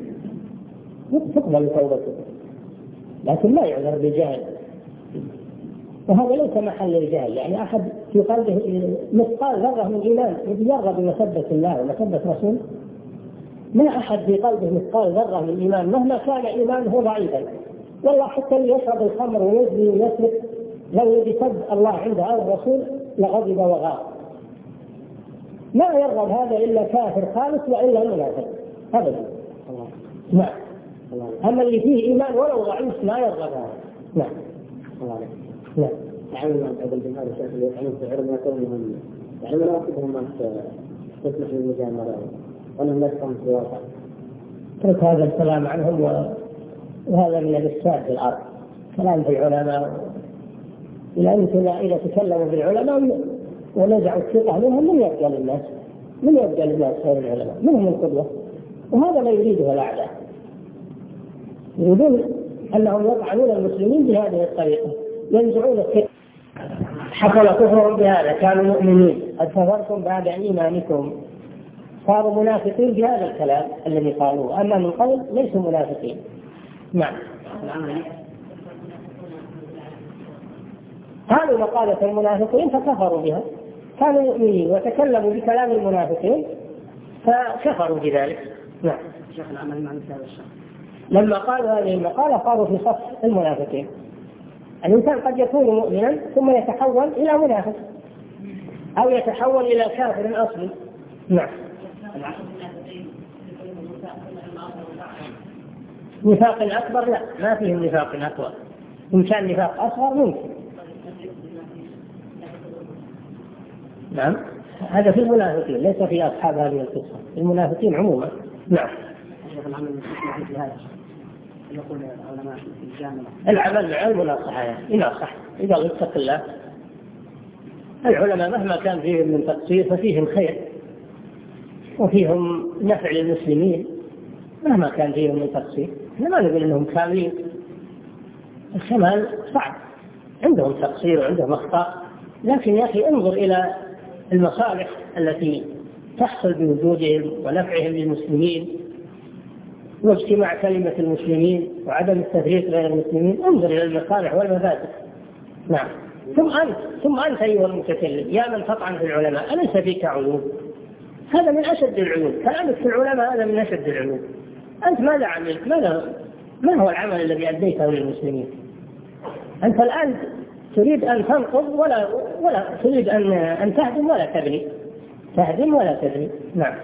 B: تقبل توبته، لكن لا يعذر بالجهل، وهذا ليس محل الجهل. يعني أحد في قلبه مثقال ذرة من إيمان يتجرب بمسبة الله ومسبة رسوله، ما أحد في قلبه مثقال ذرة من إيمان مهما كان إيمانه ضعيفا، والله حتى اللي يشرب الخمر ويزني ويسرق لو يسب الله عند هذا الرسول لغضب وغار، ما يرغب هذا إلا كافر خالص وإلا منافق أبدا. نعم. أما اللي فيه إيمان ولو ضعيف ما يرغب هذا. نعم.
A: نعم. تعالوا مع بعض الجماعة اللي يفعلون في علم كونهم يعني مناطقهم ما تسمح للمجاملة وأنهم لا يفهمون في الواقع.
B: ترك هذا الكلام عنهم، وهذا من الإفساد في الأرض، كلام في العلماء، لأن إذا تكلموا بالعلماء ونزعوا الثقة منهم من يبقى للناس، من يبقى للناس غير العلماء، منهم القدوة، وهذا ما يريده الأعداء، يريدون أنهم يطعنون المسلمين بهذه الطريقة، ينزعون الثقة. حصل كفرهم بهذا، كانوا مؤمنين قد كفرتم بعد إيمانكم، صاروا منافقين بهذا الكلام الذي قالوه، أما من قبل ليسوا منافقين. نعم. قالوا مقالة المنافقين فكفروا بها، كانوا مؤمنين وتكلموا بكلام المنافقين فكفروا بذلك. نعم. لما قالوا هذه المقالة قالوا في صف المنافقين. الإنسان قد يكون مؤمنا ثم يتحول إلى منافق أو يتحول إلى كافر أصلي. نعم. نفاق أكبر لا، ما فيه نفاق أكبر، إن كان نفاق أصغر ممكن. نعم. هذا في المنافقين ليس في أصحاب هذه القصة، المنافقين عموما. نعم.
A: يقول العلماء في الجامعة
B: العمل العلم والصحة إذا صح إذا اتق الله. العلماء مهما كان فيهم من تقصير ففيهم خير وفيهم نفع للمسلمين، مهما كان فيهم من تقصير. احنا ما نقول انهم كاملين، الكمال صعب، عندهم تقصير وعندهم اخطاء، لكن يا اخي انظر الى المصالح التي تحصل بوجودهم ونفعهم للمسلمين واجتماع كلمة المسلمين وعدم التفريق بين المسلمين، انظر إلى المصالح والمفاسد. نعم. ثم أنت ثم أنت أيها المتكلم يا من تطعن في العلماء أليس فيك عيوب؟ هذا من أشد العيوب، كلامك في العلماء هذا من أشد العيوب. أنت ماذا عملت؟ ماذا ما هو العمل الذي أديته للمسلمين؟ أنت الآن تريد أن تنقض ولا ولا تريد أن أن تهدم ولا تبني، تهدم ولا تبني. نعم.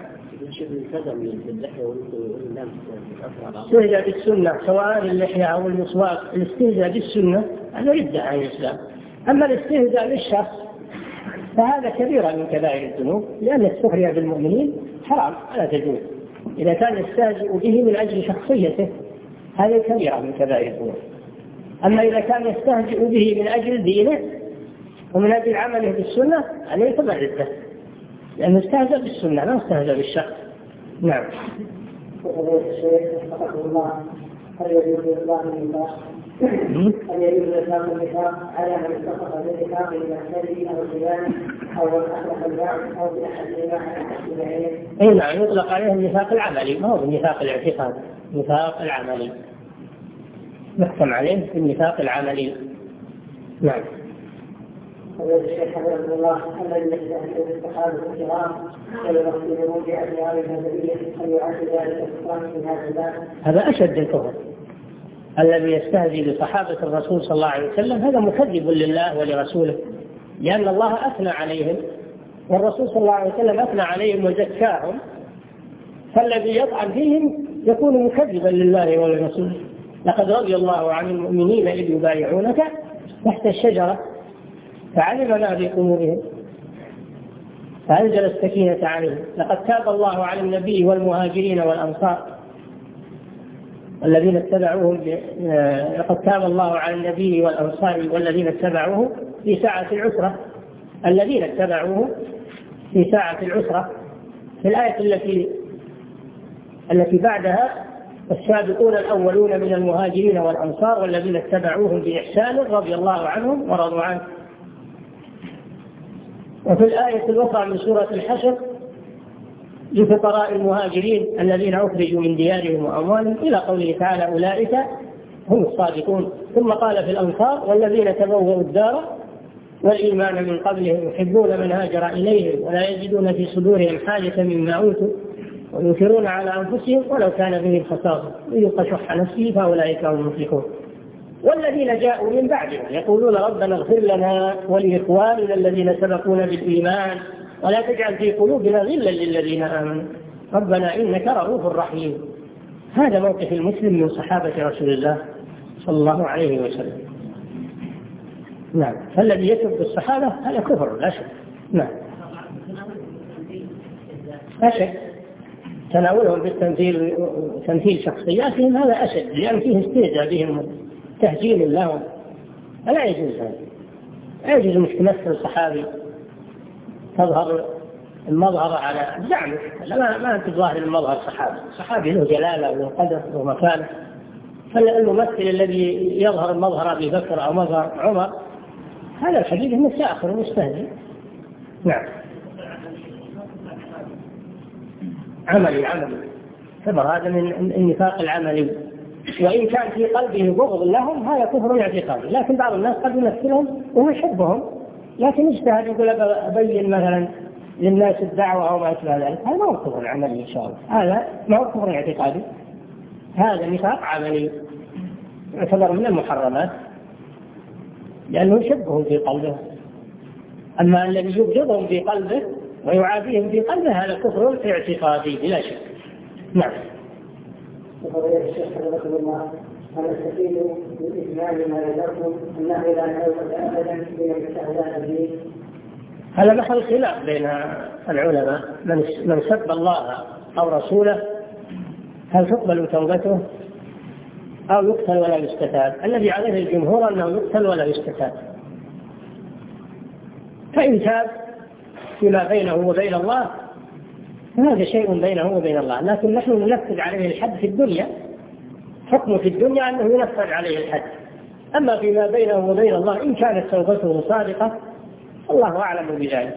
B: الاستهزاء بالسنة سواء اللحية أو المسواك، الاستهزاء بالسنة هذا ردة عن الإسلام. أما الاستهزاء بالشخص فهذا كبيرة من كبائر الذنوب، لأن السخرية بالمؤمنين حرام ولا تجوز. إذا كان يستهزئ به من أجل شخصيته هذا كبيرة من كبائر الذنوب. أما إذا كان يستهزئ به من أجل دينه ومن أجل عمله بالسنة عليه طبعا ردة، لأنه استهزأ بالسنة لا استهزأ بالشخص. نعم.
A: وقضية الشيخ رحمه الله هل يجوز إطلاق النكاح هل يجوز إطلاق النفاق على من اتصف بالنفاق بالمعتدي أو الخيانة أو أخلق البعض أو بأحدهما على حسب العين؟
B: أي نعم، يطلق عليه النفاق العملي، ما هو النفاق الاعتقادي، النفاق العملي نحكم عليه بالنفاق العملي. نعم.
A: قال الشيخ حفظه الله الذي يستهزئ بالصحابة الكرام ويغفلون بأسرار النبوية أن يعد ذلك الكفران في هذا الباب.
B: هذا أشد الكفر، الذي يستهزئ بصحابة الرسول صلى الله عليه وسلم هذا مكذب لله ولرسوله، لأن الله أثنى عليهم والرسول صلى الله عليه وسلم أثنى عليهم وزكاهم، فالذي يطعن فيهم يكون مكذبا لله ولرسوله. لقد رضي الله عن المؤمنين إذ يبايعونك تحت الشجرة فعلم ما في قلوبهم فأنزل السكينة عليهم. لقد تاب الله على النبي والمهاجرين والأنصار والذين اتبعوهم لقد تاب الله على النبي والأنصار والذين اتبعوه في ساعة العسرة الذين اتبعوه في ساعة العسرة. في الآية التي التي بعدها السابقون الأولون من المهاجرين والأنصار والذين اتبعوهم بإحسان رضي الله عنهم ورضوا عنه. وفي الآية الأخرى من سورة الحشر لفقراء المهاجرين الذين أخرجوا من ديارهم وأموالهم إلى قوله تعالى أولئك هم الصادقون. ثم قال في الأنصار والذين تبوأوا الدار والإيمان من قبلهم يحبون من هاجر إليهم ولا يجدون في صدورهم حاجة مما أوتوا ويؤثرون على أنفسهم ولو كان بهم خصاصة ويوق شح نفسه فأولئك هم المفلحون. والذين جاءوا من بعدهم يقولون ربنا اغفر لنا ولإخواننا الذين سبقونا بالإيمان ولا تجعل في قلوبنا غلا للذين آمنوا ربنا إنك رؤوف رحيم. هذا موقف المسلم من صحابة رسول الله صلى الله عليه وسلم. نعم. فالذي يسب الصحابة هذا كفر لا شك. نعم. لا شك تناولهم بالتمثيل تمثيل شخصياتهم هذا أشد، لأن فيه استهزاء بهم تهجين لهم، لا يجوز هذا. لا يجوز أنك تمثل صحابي تظهر المظهر على زعمك، لا ما أنت تظاهر المظهر صحابي. صحابي له جلالة وله قدر وله مكانة، فالممثل الذي يظهر المظهر أبي بكر أو مظهر عمر هذا الحديث أنه ساخر ومستهزئ. نعم. عملي عملي كبر هذا من النفاق العملي، وإن كان في قلبه بغض لهم هذا كفر اعتقادي. لكن بعض الناس قد يمثلهم وهو يحبهم لكن يجتهد يقول أبين مثلا للناس الدعوة أو ما أشبه ذلك، هذا ما هو كفر عملي إن شاء الله، هذا ما هو كفر اعتقادي، هذا نفاق عملي يعتبر من المحرمات لأنه يشبههم في قلبه. أما الذي يبغضهم في قلبه ويعاديهم في قلبه هذا كفر اعتقادي بلا شك. نعم.
A: وفضيلة الشيخ حفظكم الله هل نستفيد من إجمال ما ذكرتم أنه لا نعود أبدا من الاستهزاء به؟
B: هذا محل خلاف بين العلماء، من سب الله أو رسوله هل تقبل توبته أو يقتل ولا يستتاب؟ الذي عليه الجمهور أنه يقتل ولا يستتاب، فإن تاب فيما بينه وبين الله هذا شيء بينه وبين الله، لكن نحن ننفذ عليه الحد في الدنيا، حكمه في الدنيا أنه ينفذ عليه الحد. أما فيما بينه وبين الله إن كانت توبته صادقة الله أعلم بذلك،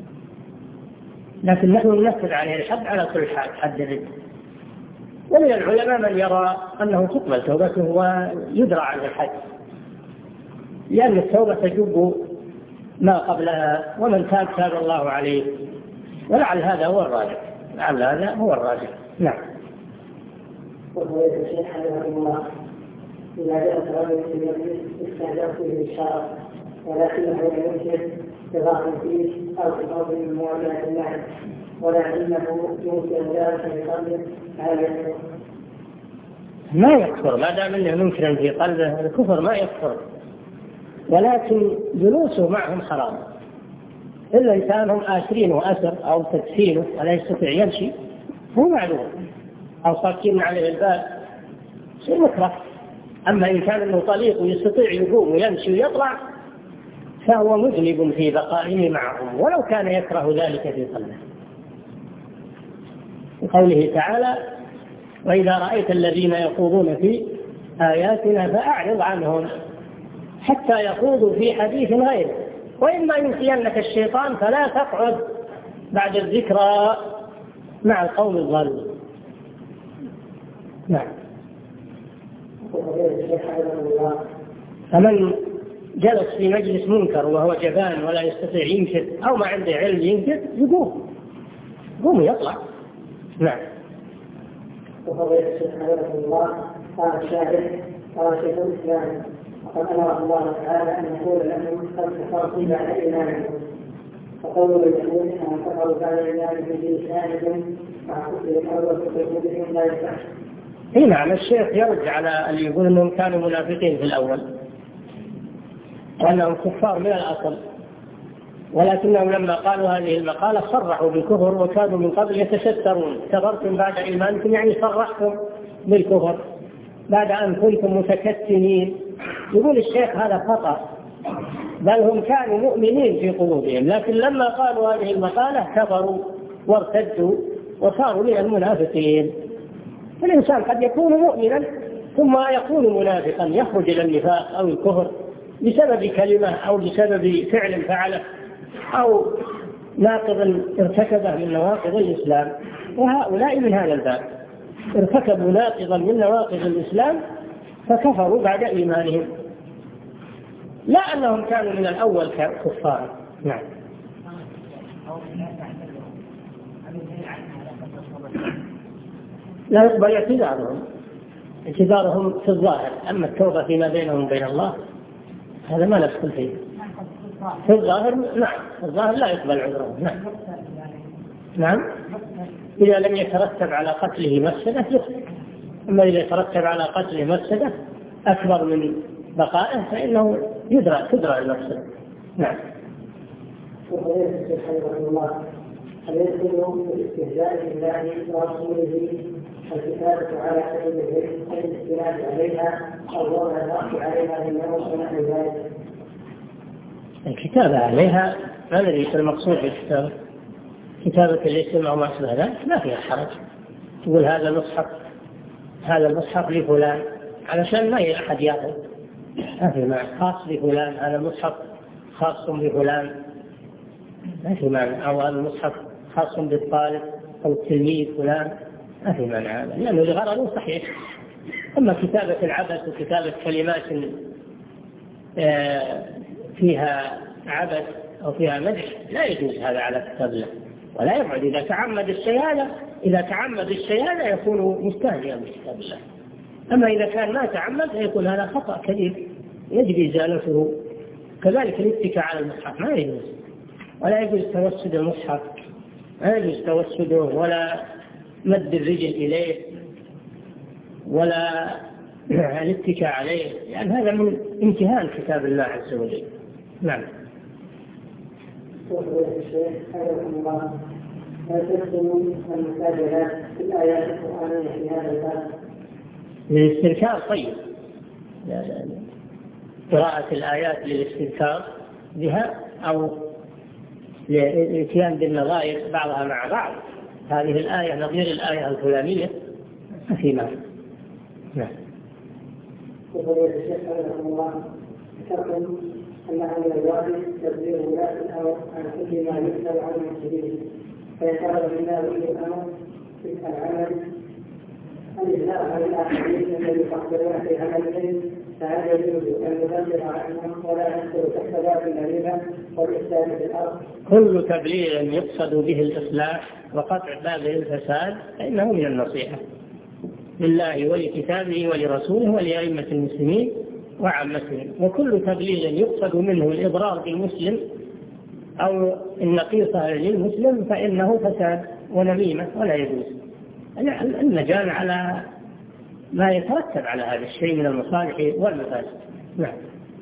B: لكن نحن ننفذ عليه الحد على كل حال حد الردة. ومن العلماء من يرى أنه تقبل توبته ويدرى عنه الحد، لأن التوبة تجب ما قبلها ومن تاب تاب الله عليه، ولعل هذا هو الراجح، لعل هذا هو الراجح. نعم.
A: وهو الشيخ حفظه الله إذا جاءت رجل في المسجد استهزأت به الشرع ولكنه يمكن تظاهر فيه أو تفاضل من معاملة الناس ولكنه يمكن ذلك بقلبه هذا يكفر؟
B: ما يكفر ما دام انه ممكن في قلبه، الكفر ما يكفر، ولكن جلوسه معهم حرام. إلا إن كانوا آسرين وأسر أو تدفينه ولا يستطيع يمشي هو معلوم، أو صاكين عليه الباب شيء مكره. أما إن كان انه طليق ويستطيع يقوم ويمشي ويطلع فهو مذنب في بقائه معهم ولو كان يكره ذلك في قلبه. قوله تعالى: وإذا رأيت الذين يخوضون في آياتنا فأعرض عنهم حتى يخوضوا في حديث غيره، وإما ينسينك الشيطان فلا تقعد بعد الذكرى مع القوم الضالين. نعم. فمن جلس في مجلس منكر وهو جبان ولا يستطيع ينكر أو ما عنده علم ينكر يقوم يقوم يطلع. نعم.
A: وفضيلة الشيخ حفظه الله قال الشاعر قال شيخ الإسلام وقد أمر الله تعالى أن يقول لهم قد كفرتم بعد إيمانكم، فقولوا لليهود أنهم كفروا بعد إيمانكم بلسانكم مع كفرهم أول بقلوبهم لا يصح.
B: اي نعم. الشيخ يرد على اللي يقول انهم كانوا منافقين في الاول وانهم كفار من الاصل، ولكنهم لما قالوا هذه المقالة صرحوا بالكفر وكانوا من قبل يتسترون. كفرتم بعد إيمانكم يعني صرحتم بالكفر بعد أن كنتم متكتمين. يقول الشيخ هذا خطأ، بل هم كانوا مؤمنين في قلوبهم، لكن لما قالوا هذه المقالة كفروا وارتدوا وصاروا من المنافقين. الإنسان قد يكون مؤمنا ثم يكون منافقا، يخرج إلى النفاق أو الكفر بسبب كلمة أو بسبب فعل فعله أو ناقض ارتكبه من نواقض الإسلام، وهؤلاء من هذا الباب ارتكبوا ناقضا من نواقض الإسلام فكفروا بعد إيمانهم، لا أنهم كانوا من الأول كفار. نعم. لا يقبل اعتذارهم، اعتذارهم في الظاهر، أما التوبة فيما بينهم وبين الله هذا ما ندخل فيه. في الظاهر نعم، في الظاهر لا يقبل عذرهم. نعم. نعم. إذا لم يترتب على قتله مفسدة يقتل، أما إذا يترتب على قتله مفسدة أكبر من بقائه فإنه يدرى تدرى المفسدة. نعم.
A: هل يدخل الاستهزاء بالله ورسوله الكتابة على سبيل الاستناد عليها أو وضع الرأس عليها بالنوم ونحو ذلك؟
B: الكتابة عليها ما الذي المقصود بالكتابة؟ كتابة الاسم أو ما أشبه ذلك ما فيها حرج. تقول هذا المصحف هذا المصحف لفلان علشان ما أحد يأخذ، ما في معنى خاص بفلان، هذا المصحف خاص بفلان ما في معنى، أو هذا المصحف خاص بالطالب أو التلميذ فلان ما في معنى هذا، لأنه لغرض صحيح. أما كتابة العبث وكتابة كلمات فيها عبث أو فيها مدح لا يجوز هذا على كتاب الله، ولا يبعد. إذا تعمد الشيء هذا إذا تعمد الشيء هذا يكون مستهزئا بكتاب الله. أما إذا كان ما تعمد فيكون هذا خطأ كبير يجب إزالته. كذلك الاتكاء على المصحف ما يجوز، ولا يجوز توسد المصحف، لا يجوز توسده ولا مد الرجل إليه ولا الاتكاء عليه، يعني هذا من امتهان كتاب الله عز وجل. نعم. للاستذكار طيب، قراءة الآيات للاستذكار بها أو للإتيان بالنظائر بعضها مع بعض، هذه الآية نظير الآية الفلانية ما في معنى. نعم.
A: ذكرتم أنه من الواجب تبذير ولاة الأمر عن كل ما يسأل عن المسلمين فيتعرض لله ولي الأمر في العمل الإجلاء عن الآخرين الذي يفكرون في عملهم، فهذا يجوز أن نبذر عنهم ولا ندخل تحت باب الربا والإفساد في الأرض.
B: كل تبليغ يقصد به الإصلاح وقطع باب الفساد فإنه من النصيحة لله ولكتابه ولرسوله ولأئمة المسلمين وعامتهم، وكل تبليغ يقصد منه الإضرار بالمسلم أو النقيصة للمسلم فإنه فساد ونميمة ولا يجوز. المجال على ما يترتب على هذا الشيء من المصالح والمفاسد. نعم.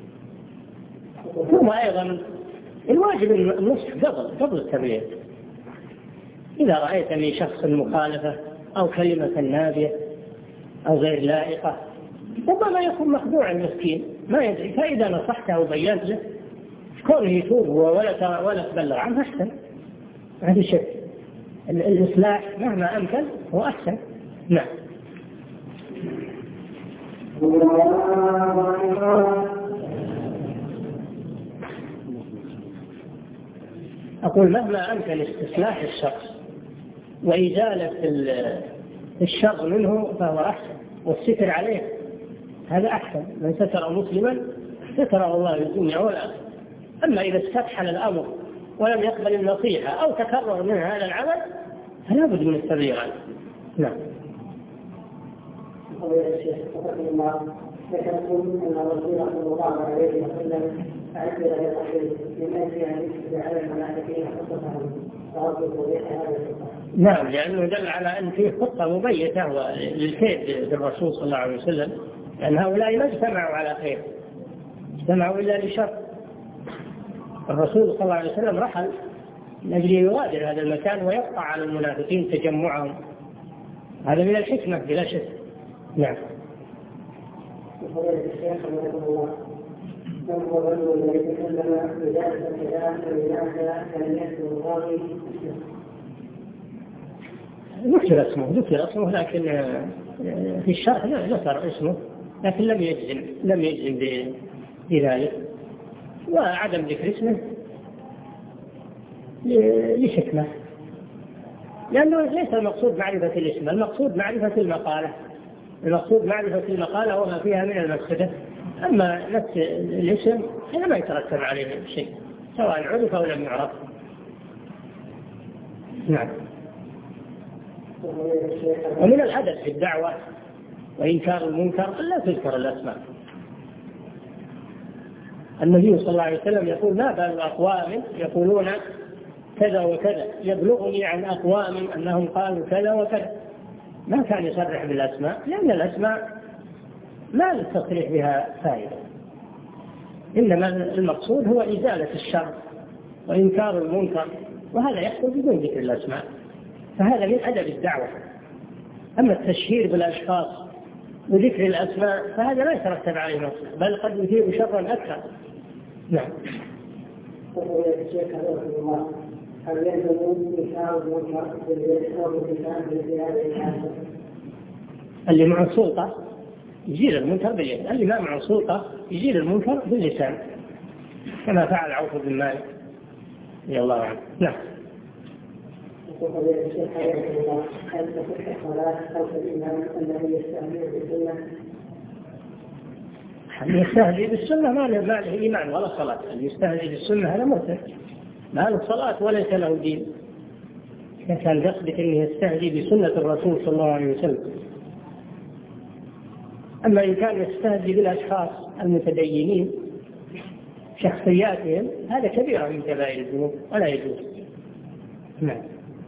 B: ثم أيضا الواجب النصح قبل قبل التبليغ. إذا رأيت من شخص مخالفة أو كلمة نابية أو غير لائقة ربما يكون مخدوع المسكين ما يدري، فإذا نصحته وبينت له كونه يتوب ولا ولا تبلغ عنه أحسن. هذا شيء الإصلاح مهما أمكن هو أحسن. نعم. أقول مهما أمكن استصلاح الشخص وإزالة الشر منه فهو أحسن، والستر عليه هذا أحسن. من ستر مسلما ستره الله في الدنيا والآخرة. أما إذا استفحل الأمر ولم يقبل النصيحة أو تكرر من هذا العمل فلا بد من التغيير عنه. نعم.
A: ذكرتم ان الرسول صلى الله عليه وسلم اعتذر للرسول من اجل ان يكتب على الملائكه خطتهم فربوا بها هذا الخطه.
B: نعم، لانه دل على ان فيه خطه مبيته للكيد بالرسول صلى الله عليه وسلم، لان هؤلاء ما اجتمعوا على خير، اجتمعوا الا لشر. الرسول صلى الله عليه وسلم رحل من اجل يغادر هذا المكان ويقطع على المنافقين تجمعهم. هذا من الحكمه بلا شك. نعم.
A: فضيلة الشيخ رحمه الله، من هو الرجل الذي تكلم بذلك الكلام ولماذا لم يكن الراوي
B: ذكر اسمه ذكر اسمه لكن في الشرح لا ذكر اسمه، لكن لم يجزم لم يجزم بذلك، وعدم ذكر اسمه لحكمة، لأنه ليس المقصود معرفة الاسم، المقصود معرفة المقالة، المقصود معرفة المقالة وما فيها من المفسدة. أما نفس الاسم هذا ما يترتب عليه شيء سواء عرف أو لم يعرف. نعم. ومن الأدب في الدعوة وإنكار المنكر لا تذكر الأسماء. النبي صلى الله عليه وسلم يقول ما بال أقوام يقولون كذا وكذا، يبلغني عن أقوام أنهم قالوا كذا وكذا. ما كان يصرح بالأسماء لأن الأسماء ما للتصريح بها فائدة، إنما المقصود هو إزالة الشر وإنكار المنكر، وهذا يحصل بدون ذكر الأسماء، فهذا من أدب الدعوة. أما التشهير بالأشخاص وذكر الأسماء فهذا لا يترتب عليه مصلحة، بل قد يثير شرا أكثر. نعم.
A: هل يلزم إنكار المنكر باللسان باللسان؟
B: اللي معه سلطة يزيل المنكر باليد، اللي ما معه سلطة يزيل المنكر باللسان، كما فعل عوف بن مالك رضي الله عنه. نعم.
A: هل تصح الصلاة خلف الإمام الذي يستهزئ بالسنة؟
B: يستهزئ بالسنة ما له إيمان ولا صلاة. اللي يستهزئ بالسنة هذا مرتد، ما له صلاة وليس له دين. إذا كان قصدك أنه يستهزئ بسنة الرسول صلى الله عليه وسلم. أما إن كان يستهزئ بالأشخاص المتدينين شخصياتهم هذا كبيرة من كبائر الذنوب ولا يجوز. نعم.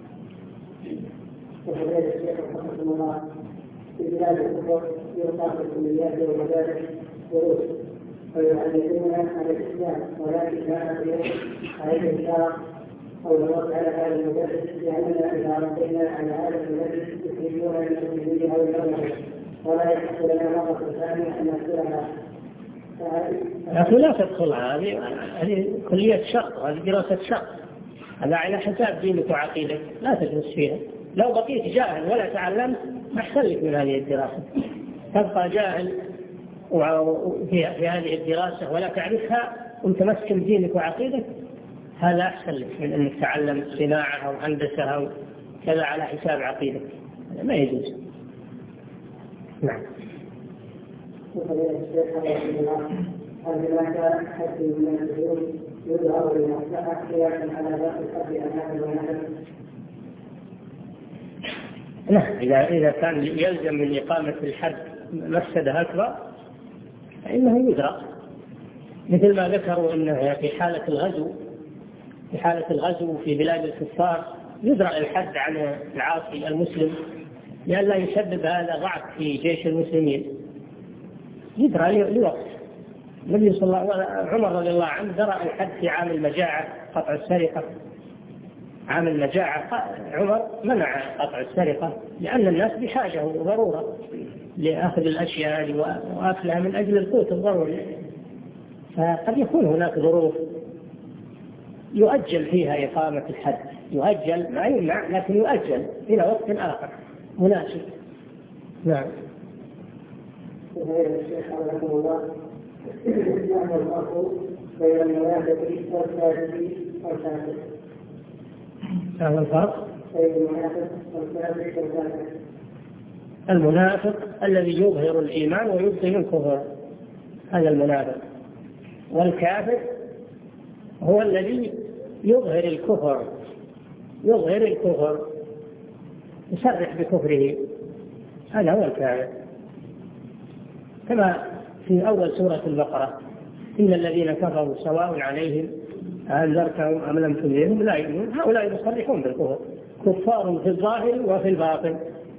A: وكذلك الشيخ رحمه الله في بلاد الكفر يلقى في الكليات والمدارس دروس ويعلمون على الإسلام، ولكن لا نقدر عليه الشرع أو نرد على هذا المدرس، لأننا إذا ردينا على هذا المدرس يخرجون من المسلمين أو الأمر، ولا يحق لنا مرة ثانية أن نذكرها.
B: لكن لا تدخلها، هذه هذه كلية شرع، هذه دراسة شرع، هذا على حساب دينك وعقيدتك، لا تدرس فيها. لو بقيت جاهل ولا تعلمت ما أحسن لك من هذه الدراسة، تبقى جاهل في هذه الدراسة ولا تعرفها ومتمسك دينك وعقيدتك، هذا أحسن لك من أنك تعلم صناعة أو هندسة أو كذا على حساب عقيدتك، هذا ما يجوز. نعم.
A: هل هناك حد من الحدود يظهر للمصلحة قياسا على ذات الحد أمام المنهج؟
B: نعم، إذا إذا كان يلزم من إقامة الحد مفسدة أكبر فإنه يدرى، مثل ما ذكروا أنه في حالة الغزو في حالة الغزو في بلاد الكفار يدرى الحد عن العاصي المسلم لئلا يسبب هذا ضعف في جيش المسلمين، يدرى لوقت. النبي صلى الله عليه وسلم عمر رضي الله عنه درى الحد في عام المجاعة، قطع السرقة. عام المجاعة عمر منع قطع السرقة لأن الناس بحاجة وضرورة لأخذ الأشياء وأكلها من أجل القوت الضروري، فقد يكون هناك ظروف يؤجل فيها إقامة الحد، يؤجل ما يمنع لكن يؤجل إلى وقت آخر مناسب. نعم.
A: وغير الشيخ رحمه الله يعمل الفرق بين المنافق والكافر والكافر.
B: هذا الفرق
A: بين المنافق والكافر والكافر.
B: المنافق الذي يظهر الإيمان ويبطن الكفر، هذا المنافق. والكافر هو الذي يظهر الكفر يظهر الكفر يصرح بكفره، هذا هو الكافر. كما في أول سورة البقرة: إن الذين كفروا سواء عليهم أنذرتهم أم لم تنذرهم لا يؤمنون. هؤلاء يصرحون بالكفر، كفار في الظاهر وفي الباطن.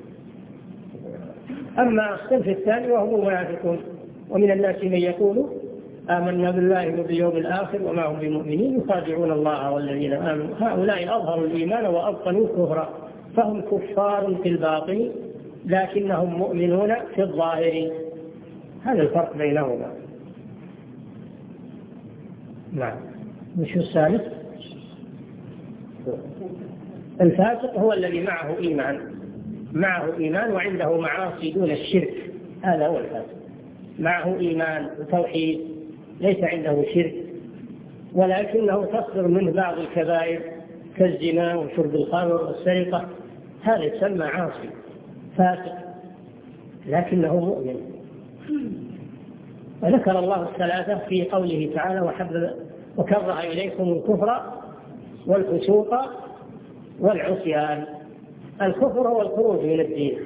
B: أما الصنف الثاني وهم المنافقون: ومن الناس من يقول آمنا بالله وباليوم الآخر وما هم بمؤمنين يخادعون الله والذين آمنوا. هؤلاء أظهروا الإيمان وأبطنوا الكفر، فهم كفار في الباطن لكنهم مؤمنون في الظاهر. هذا الفرق بينهما. نعم. مش الثالث؟ الفاسق هو الذي معه إيمان معه إيمان وعنده معاصي دون الشرك، هذا هو الفاسق. معه إيمان وتوحيد، ليس عنده شرك، ولكنه تصدر منه بعض الكبائر كالزنا وشرب الخمر والسرقة، هذا يسمى عاصي فاسق لكنه مؤمن. وذكر الله الثلاثة في قوله تعالى: وحبب وكره إليكم الكفر والفسوق والعصيان. الكفر هو الخروج من الدين،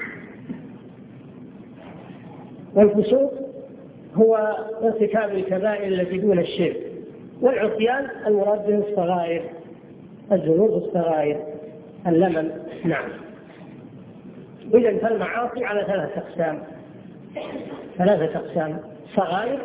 B: والفسوق هو ارتكاب الكبائر التي دون الشرك، والعصيان المراد به الصغائر، الذنوب الصغائر، اللمم. نعم. إذن فالمعاصي على ثلاثة أقسام ثلاثة أقسام صغائر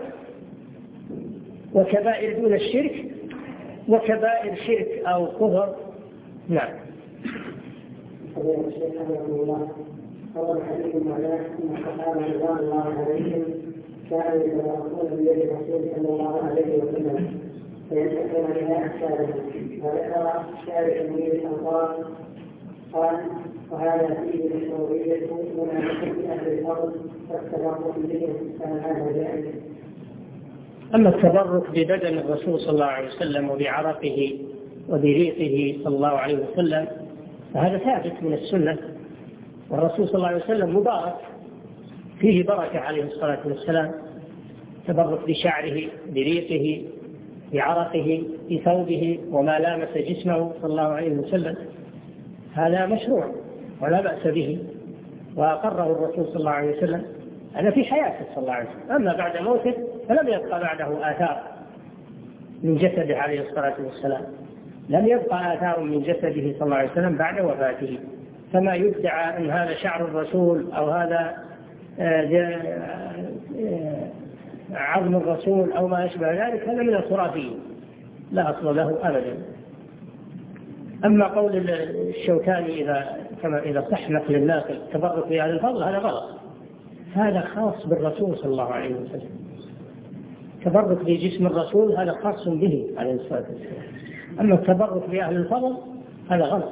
B: وكبائر دون الشرك وكبائر شرك أو كفر. نعم.
A: فضيلة الشيخ رحمه الله قال الحديث معناه أن الصحابة رضوان الله عليهم كانوا يتباركون بيد الرسول صلى الله عليه وسلم فينتقون إلى أحسابهم. وذكر شارع من الأنصار قال: وهذا فيه مشروعية منافقة أهل الأرض والتبرك بهم، فهذا جائز.
B: أما التبرك ببدن الرسول صلى الله عليه وسلم وبعرقه وبريقه صلى الله عليه وسلم فهذا ثابت من السنة، والرسول صلى الله عليه وسلم مبارك فيه بركة عليه الصلاة والسلام. تبرك بشعره بريقه بعرقه بثوبه وما لامس جسمه صلى الله عليه وسلم، هذا مشروع ولا بأس به، وأقره الرسول صلى الله عليه وسلم هذا في حياته صلى الله عليه وسلم. أما بعد موته فلم يبقى بعده آثار من جسده عليه الصلاة والسلام، لم يبقى آثار من جسده صلى الله عليه وسلم بعد وفاته. فما يدعى أن هذا شعر الرسول أو هذا عظم الرسول أو ما يشبه ذلك هذا من الخرافيين لا أصل له أبدا. أما قول الشوكاني إذا كما إذا صح نقل الناقل تبرك بأهل الفضل هذا غلط، هذا خاص بالرسول صلى الله عليه وسلم. تبرك بجسم الرسول هذا خاص به عليه الصلاة والسلام، أما التبرك بأهل الفضل هذا غلط.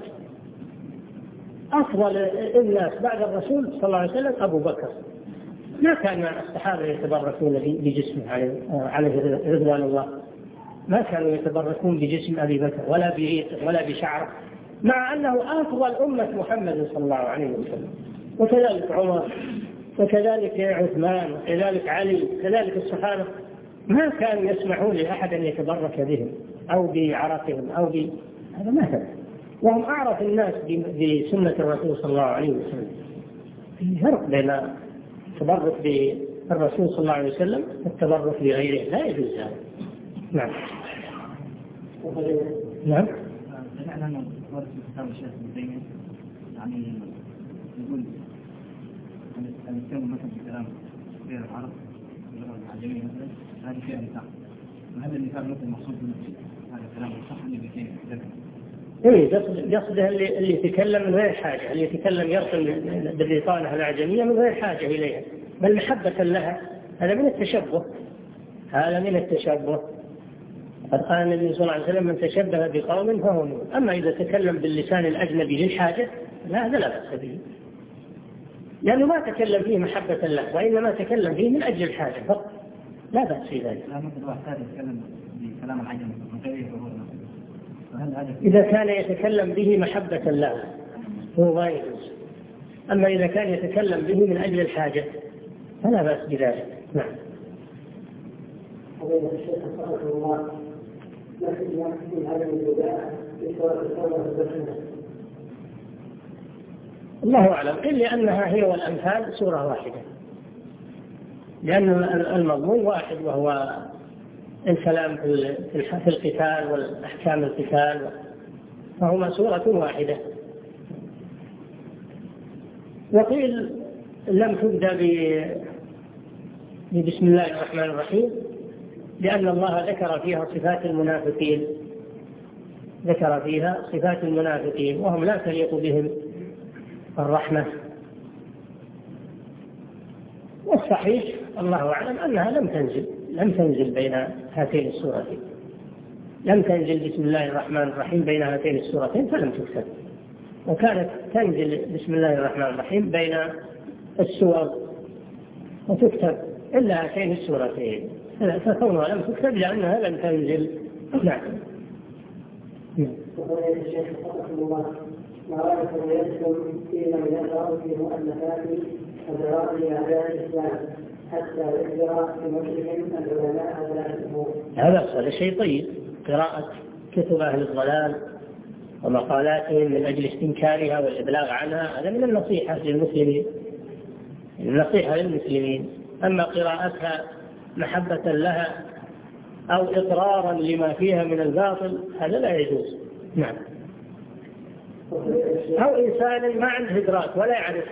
B: أفضل الناس بعد الرسول صلى الله عليه وسلم أبو بكر، ما كان الصحابة يتبركون بجسمه عليه رضوان الله، ما كانوا يتبركون بجسم أبي بكر ولا بريقه ولا بشعره، مع أنه أفضل أمة محمد صلى الله عليه وسلم. وكذلك عمر وكذلك عثمان وكذلك علي كذلك الصحابة ما كانوا يسمحون لأحد أن يتبرك بهم أو بعرقهم أو ب... هذا ما كان، وهم أعرف الناس بسنة الرسول صلى الله عليه وسلم. في فرق بين التبرك بالرسول صلى الله عليه وسلم والتبرك بغيره، لا يجوز هذا. نعم. نعم.
C: سمعنا أن ورد في كتاب الشيخ ابن تيمية يعني يقول أن يتكلم مثلا بكلام غير العرب اللغة العجمية مثلا هذه فيها نفاق، وهذا النفاق مثل مقصود بالنفس هذا الكلام صح أن يبين ذلك؟
B: إيه يقصد يقصده اللي اللي يتكلم من غير حاجة، اللي يتكلم يرسل بالرسالة العجمية من غير حاجة إليها بل محبة لها، هذا من التشبه هذا من التشبه. قد قال النبي صلى الله عليه وسلم: من تشبه بقوم فهو منهم. أما إذا تكلم باللسان الأجنبي للحاجة لا هذا لا بأس به. لأنه ما تكلم فيه محبة له، وإنما تكلم فيه من أجل الحاجة فقط، لا بأس في ذلك.
C: لا مثل واحد ثاني يتكلم بكلام العجم من غير ضرورة، فهل هذا
B: إذا كان يتكلم به محبة له هو ما يجوز، أما إذا كان يتكلم به من أجل الحاجة فلا بأس بذلك. نعم.
A: فضيلة الشيخ رحمه الله، ما في هذا البداء في سورة التوبة والبسملة؟
B: الله أعلم، إلا أنها هي والأمثال سورة واحدة، لأن المضمون واحد وهو الكلام في القتال والأحكام القتال، فهما سورة واحدة. وقيل لم تبدأ بسم الله الرحمن الرحيم لأن الله ذكر فيها صفات المنافقين، ذكر فيها صفات المنافقين وهم لا تليق بهم الرحمة. والصحيح الله أعلم أنها لم تنزل لم تنزل بين هاتين السورتين، لم تنزل بسم الله الرحمن الرحيم بين هاتين السورتين فلم تكتب، وكانت تنزل بسم الله الرحمن الرحيم بين السور وتكتب إلا هاتين السورتين، فكونها لم تكتب لأنها لم تنزل. نعم.
A: وقال الشيخ رحمه الله، ما رأيكم يدخل في من يقرأ في مؤلفات أدراء لأعداء الإسلام حتى يقرأ في مسلم العلماء ولا الأمور؟
B: هذا شيء طيب، قراءة كتب أهل الضلال ومقالاتهم من أجل استنكارها والإبلاغ عنها، هذا من النصيحة للمسلمين، النصيحة للمسلمين. أما قراءتها محبة لها أو إقرارا لما فيها من الباطل هذا لا يجوز. نعم. أو إنسان ما عنده إدراك ولا يعرف،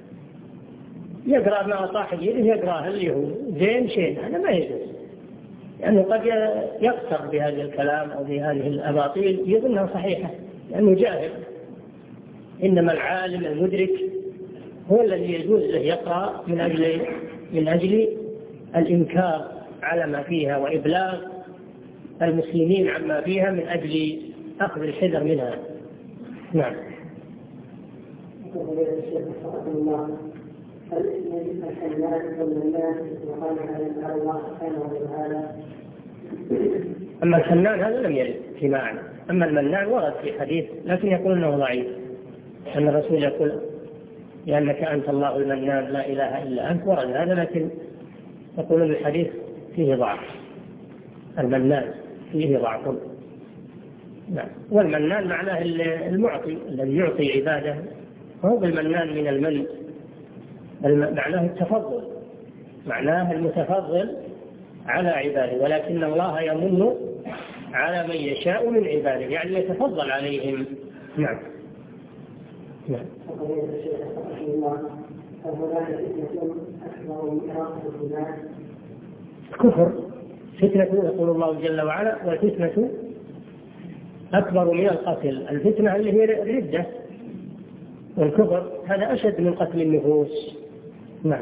B: يقرأ ما صاحب يده يقرأ اللي هو زين شيء، هذا ما يجوز، لأنه قد يقتر بهذا الكلام أو بهذه الأباطيل يظنها صحيحة لأنه جاهل. إنما العالم المدرك هو الذي يجوز له يقرأ من أجل من أجل الإنكار على ما فيها وإبلاغ المسلمين عما فيها من أجل أخذ الحذر منها. نعم.
A: هل اسم الحنان والمنان وقال على الله سبحانه وتعالى؟
B: أما الحنان هذا لم يرد في معنى، أما المنان ورد في حديث لكن يقول أنه ضعيف، أن الرسول يقول لأنك أنت الله المنان لا إله إلا أنت، ورد هذا لكن يقول الحديث فيه ضعف، المنان فيه ضعف. نعم. والمنان معناه المعطي الذي يعطي عباده، هو بالمنان من المن، معناه التفضل، معناه المتفضل على عباده، ولكن الله يمن على من يشاء من عباده، يعني يتفضل عليهم. نعم. نعم. كفر فتنة يقول الله جل وعلا، والفتنة أكبر من القتل. الفتنة اللي هي الردة، والكفر هذا أشد من قتل النفوس. نعم.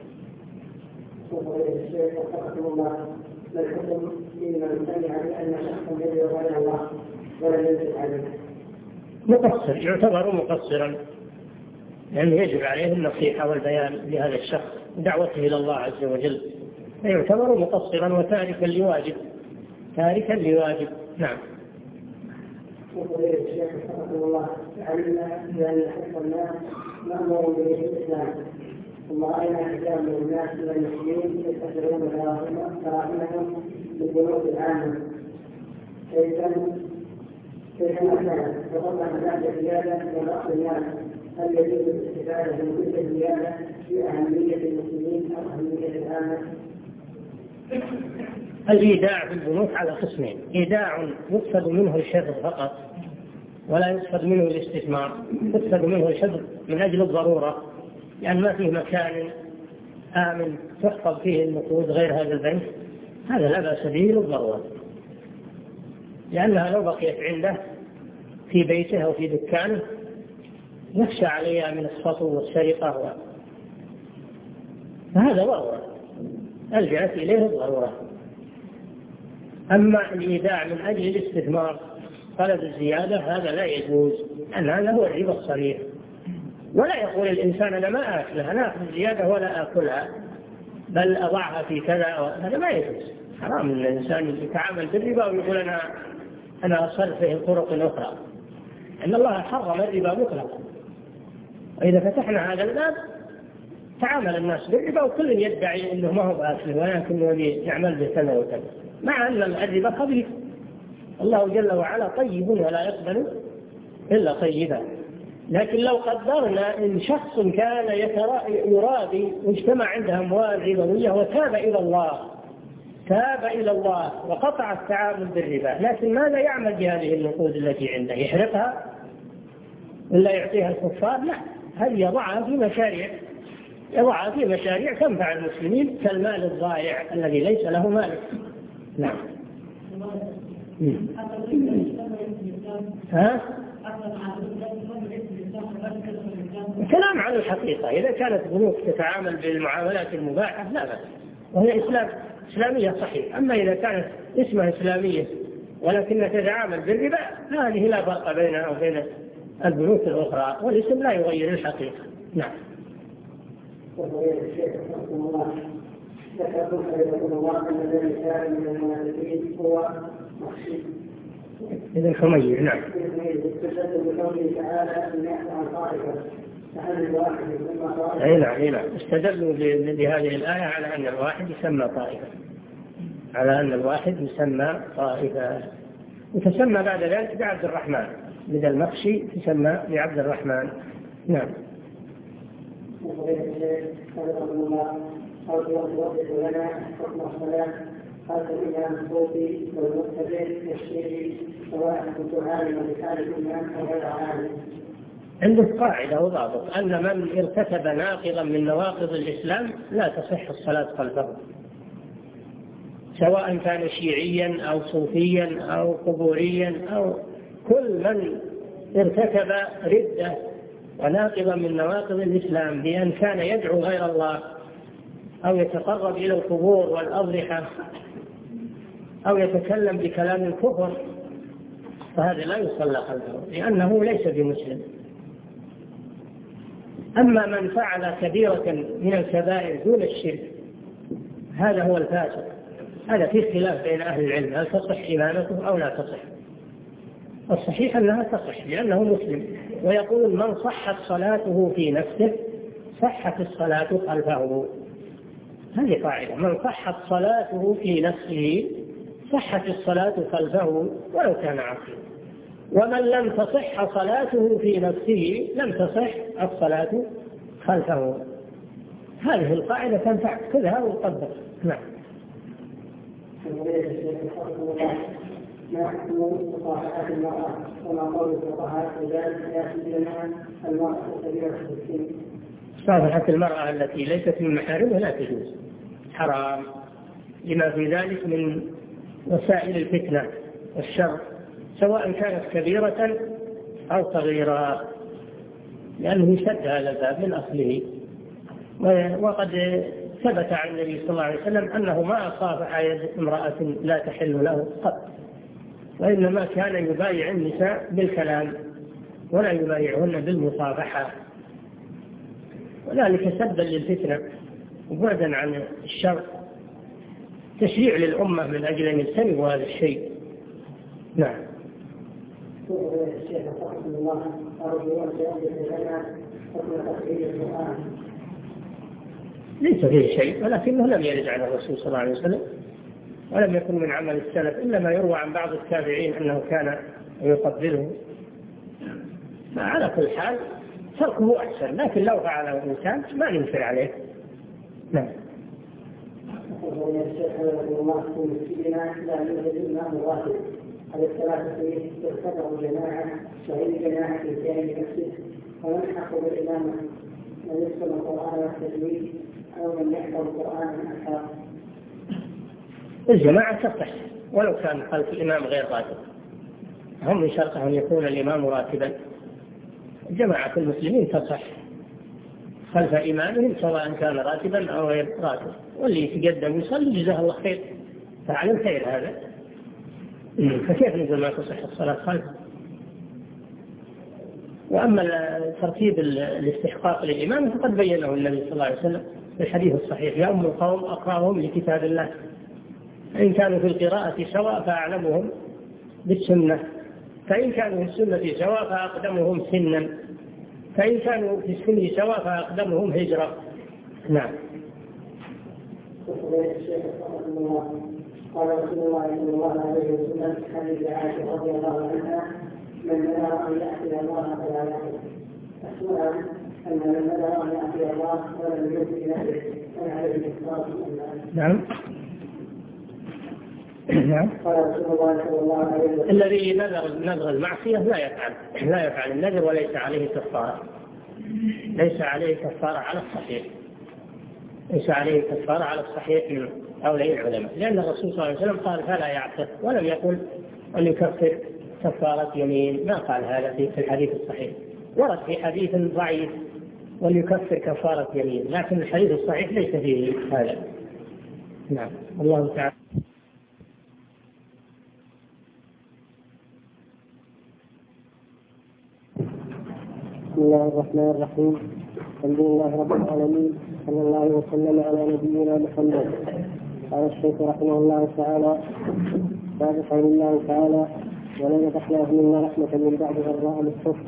B: مقصر، يعتبر مقصرا لأنه يعني يجب عليه النصيحة والبيان لهذا الشخص ودعوته إلى الله عز وجل، فيعتبر مقصرا وتاركا لواجب، تاركا لواجب. نعم.
A: وقال الشيخ رحمه الله، علمنا بأن حق الناس مأمور به الإسلام، ثم رأينا حجاب من الناس من المسلمين يستشعرون كراهنهم بالبنوك العامة، كيف كيف أحسن وطبعا هناك زيادة من رأس الناس، هل يجوز الاستفادة من كل الزيادة في أهمية المسلمين أو أهمية العامة؟
B: الإيداع في البنوك على قسمين، إيداع يقصد منه الحفظ فقط ولا يقصد منه الاستثمار، يقصد منه الحفظ من أجل الضرورة، يعني ما فيه مكان آمن تحفظ فيه النقود غير هذا البنك، هذا لا بأس به للضرورة، لأنها لو بقيت عنده في بيته أو في دكانه يخشى عليها من السطو والسرقة، فهذا ضرورة ألجأت إليه الضرورة. أما الإيداع من أجل الاستثمار طلب الزيادة هذا لا يجوز، لأن هذا هو الربا الصريح، ولا يقول الإنسان أنا ما أكلها، أنا أخذ زيادة ولا أكلها بل أضعها في كذا، هذا ما يجوز. حرام أن الإنسان يتعامل بالربا ويقول أنا أنا أصرفه طرق أخرى، إن الله حرم الربا مطلقا. وإذا فتحنا هذا الباب تعامل الناس بالربا وكل يدعي أنه ما هو بأكله ولكنه يعمل بكذا وكذا، مع أن الربا خبيث. الله جل وعلا طيب ولا يقبل إلا طيبا. لكن لو قدرنا إن شخص كان يرابي واجتمع عنده أموال ربوية وتاب إلى الله تاب إلى الله وقطع التعامل بالربا، لكن ماذا يعمل بهذه النقود التي عنده؟ يحرقها ولا يعطيها الكفار؟ لا، هل يضعها في مشاريع يضعها في مشاريع تنفع المسلمين كالمال الضائع الذي ليس له مالك. نعم. ها؟ كلام عن الحقيقة. إذا كانت بنوك تتعامل بالمعاملات المباحة لا بأس، وهي إسلام إسلامية صحيح. أما إذا كانت اسمها إسلامية ولكنها تتعامل بالربا هذه لا فرق بينها وبين البنوك الأخرى، والاسم لا يغير الحقيقة. نعم.
A: ذكرتم حفظكم الله أن الذي كان من المنافقين هو مخشي.
B: إذن حمير. نعم.
A: استشهد بقوله تعالى أن يحصل طائفة فهل الواحد يسمى طائفة؟
B: أي نعم أي نعم استدلوا بهذه الآية على أن الواحد يسمى طائفة، على أن الواحد يسمى طائفة، وتسمى بعد ذلك بعبد الرحمن، بدل المخشي تسمى بعبد الرحمن. نعم.
A: أو توضح لنا حكم الصلاة خلف الإمام الصوفي والمتبع الشيعي سواء كنت عالما بحال الإمام أو غير عالم.
B: عنده قاعدة وضابط أن من ارتكب ناقضا من نواقض الإسلام لا تصح الصلاة خلفه، سواء كان شيعيا أو صوفيا أو قبوريا أو كل من ارتكب ردة وناقضا من نواقض الإسلام بأن كان يدعو غير الله أو يتقرب إلى القبور والأضرحة أو يتكلم بكلام الكفر، فهذا لا يصلى خلفه لأنه ليس بمسلم. أما من فعل كبيرة من الكبائر دون الشرك هذا هو الفاسق، هذا فيه خلاف بين أهل العلم هل تصح إمامته أو لا تصح. الصحيح أنها تصح لأنه مسلم، ويقول من صحت صلاته في نفسه صحت الصلاة خلفه. هذه قاعدة، من صحت صلاته في نفسه صحت الصلاة خلفه ولو كان عاصيا، ومن لم تصح صلاته في نفسه لم تصح الصلاة خلفه. هذه القاعدة تنفع كلها وتطبق. نعم.
A: ما حكم مصافحة المرأة وما قول الفقهاء بذلك يأتي لنا المرأة كبيرة السن؟
B: مصافحة المرأة التي ليست من محارمها لا تجوز، حرام، لما في ذلك من وسائل الفتنة والشر سواء كانت كبيرة أو صغيرة، لأنه يسد هذا الباب من أصله. وقد ثبت عن النبي صلى الله عليه وسلم أنه ما صافح يد امرأة لا تحل له قط، وإنما كان يبايع النساء بالكلام ولا يبايعهن بالمصافحة، وذلك سدا للفتنة وبعدا عن الشر، تشريع للأمة من أجل أن يجتنبوا هذا الشيء. نعم.
A: الشيخ رحمه الله أرجو أن يوضح لنا حكم تفسير القرآن.
B: ليس فيه شيء، ولكنه لم يرد عن الرسول صلى الله عليه وسلم ولم يكن من عمل السلف، إلا ما يروى عن بعض التابعين أنه كان يقبله. فعلى كل حال تركه أحسن، لكن لو فعله الإنسان ما ننكر عليه. نعم.
A: الشيخ رحمه الله في مسجدنا لا يوجد الإمام الراتب على الثلاثة فيه يرتفع جماعة وهي جماعة الجانب نفسه، ويلحق بالإمامة من يسمى القرآن والتجويد أو من يحفظ القرآن أكثر.
B: الجماعة تصح ولو كان خلف الإمام غير راتب، هم من شرطه أن يكون الإمام راتبا. جماعة المسلمين تصح خلف إمامهم سواء كان راتبا أو غير راتب، واللي يتقدم يصلي جزاه الله خير، فعل الخير هذا. فكيف نقول ما تصح الصلاة خلفه؟ وأما ترتيب الاستحقاق للإمام فقد بينه النبي صلى الله عليه وسلم في الحديث الصحيح: يؤم القوم أقراهم لكتاب الله، إن كانوا في القراءة سواء فأعلمهم بالسنة، فإن كانوا في السنة سواء فأقدمهم سنا، فإن كانوا في السن سواء فأقدمهم هجرة. نعم.
A: قال رسول الله صلى الله عليه وسلم في حديث عائشة رضي الله عنها: من نذر أن يأتي الله فلا يأتي. السؤال: أن من نذر أن يأتي الله ولم يؤت نفسه أن عليه الإكراه؟
B: نعم. نعم.
A: قال رسول الله صلى الله عليه وسلم:
B: الذي نذر نذر المعصية لا يفعل لا يفعل النذر وليس عليه كفارة، ليس عليه كفارة على الصحيح، ليس عليه كفارة على الصحيح من أولي العلماء، لأن الرسول صلى الله عليه وسلم قال: فلا يعتق، ولم يقل أن يكفر كفارة يمين، ما قال هذا في الحديث الصحيح. ورد في حديث ضعيف: وليكفر كفارة يمين، لكن الحديث الصحيح ليس فيه هذا. نعم. الله تعالى.
A: بسم الله الرحمن الرحيم. الحمد لله رب العالمين، صلى الله وسلم على نبينا محمد. قال الشيخ رحمه الله تعالى: بعد قول الله تعالى: ولن يفتحناه منا رحمة من بعد ضراء مسته.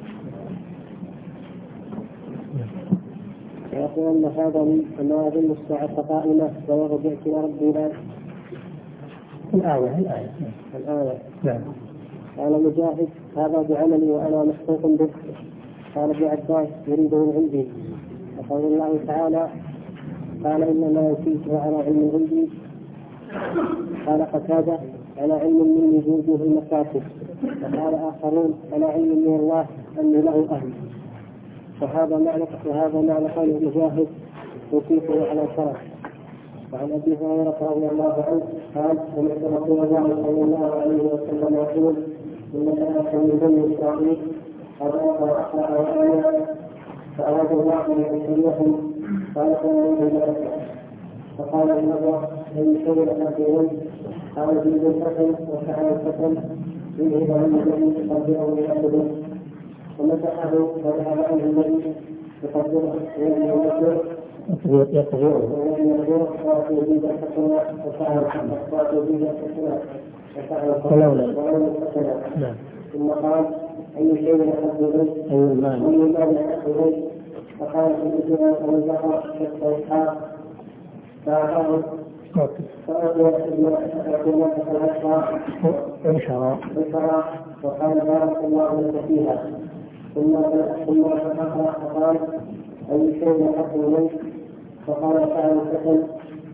A: ويقول أن هذا ما أظن الساعة قائمة ويرجع إلى ربنا.
B: الآية الآية
A: الآية.
B: نعم.
A: قال مجاهد: هذا بعملي وأنا محقوق به. قال ابن عباس: يريده عندي. وقول الله تعالى: قال إنما يوتيته على علم عندي. قال قتادة: على علم مني بوجوه المكاسب. وقال آخرون: على علم من الله أني له أهل. وهذا معنى وهذا معنى قول مجاهد: يوتيته على شرف. وعن أبي هريرة رضي الله عنه قال: سمعت رسول الله صلى الله عليه وسلم يقول: إن الناس من بني إسرائيل أضاف وأخلق وآية، فأراد الله أن يبتليهم فألقوا إليه ملكا، فقال النبي: أي شيء لأخذون؟ قال: جلد الفتن وفعل الفتن يذهب عن الذي يقدره لأخذه، ومسحه فذهب عنه الذي يقدره لأخذه
B: يقدره
A: وأعطوا به الحسنة وفعل وأعطوا به الحسنة وفعل الحسنة. ثم قال: أي شيء لأخذه؟
B: أي المال
A: أي المال لأخذه؟ فقال: الإجراء والبقر والإسحاق. فأعطاه فأعطوا أكلمة
B: انشراء
A: وقال: بارك الله لك فيها. ثم ثم أخرى فقال: أي شيء لأخذه؟ فقال: فعل الفتن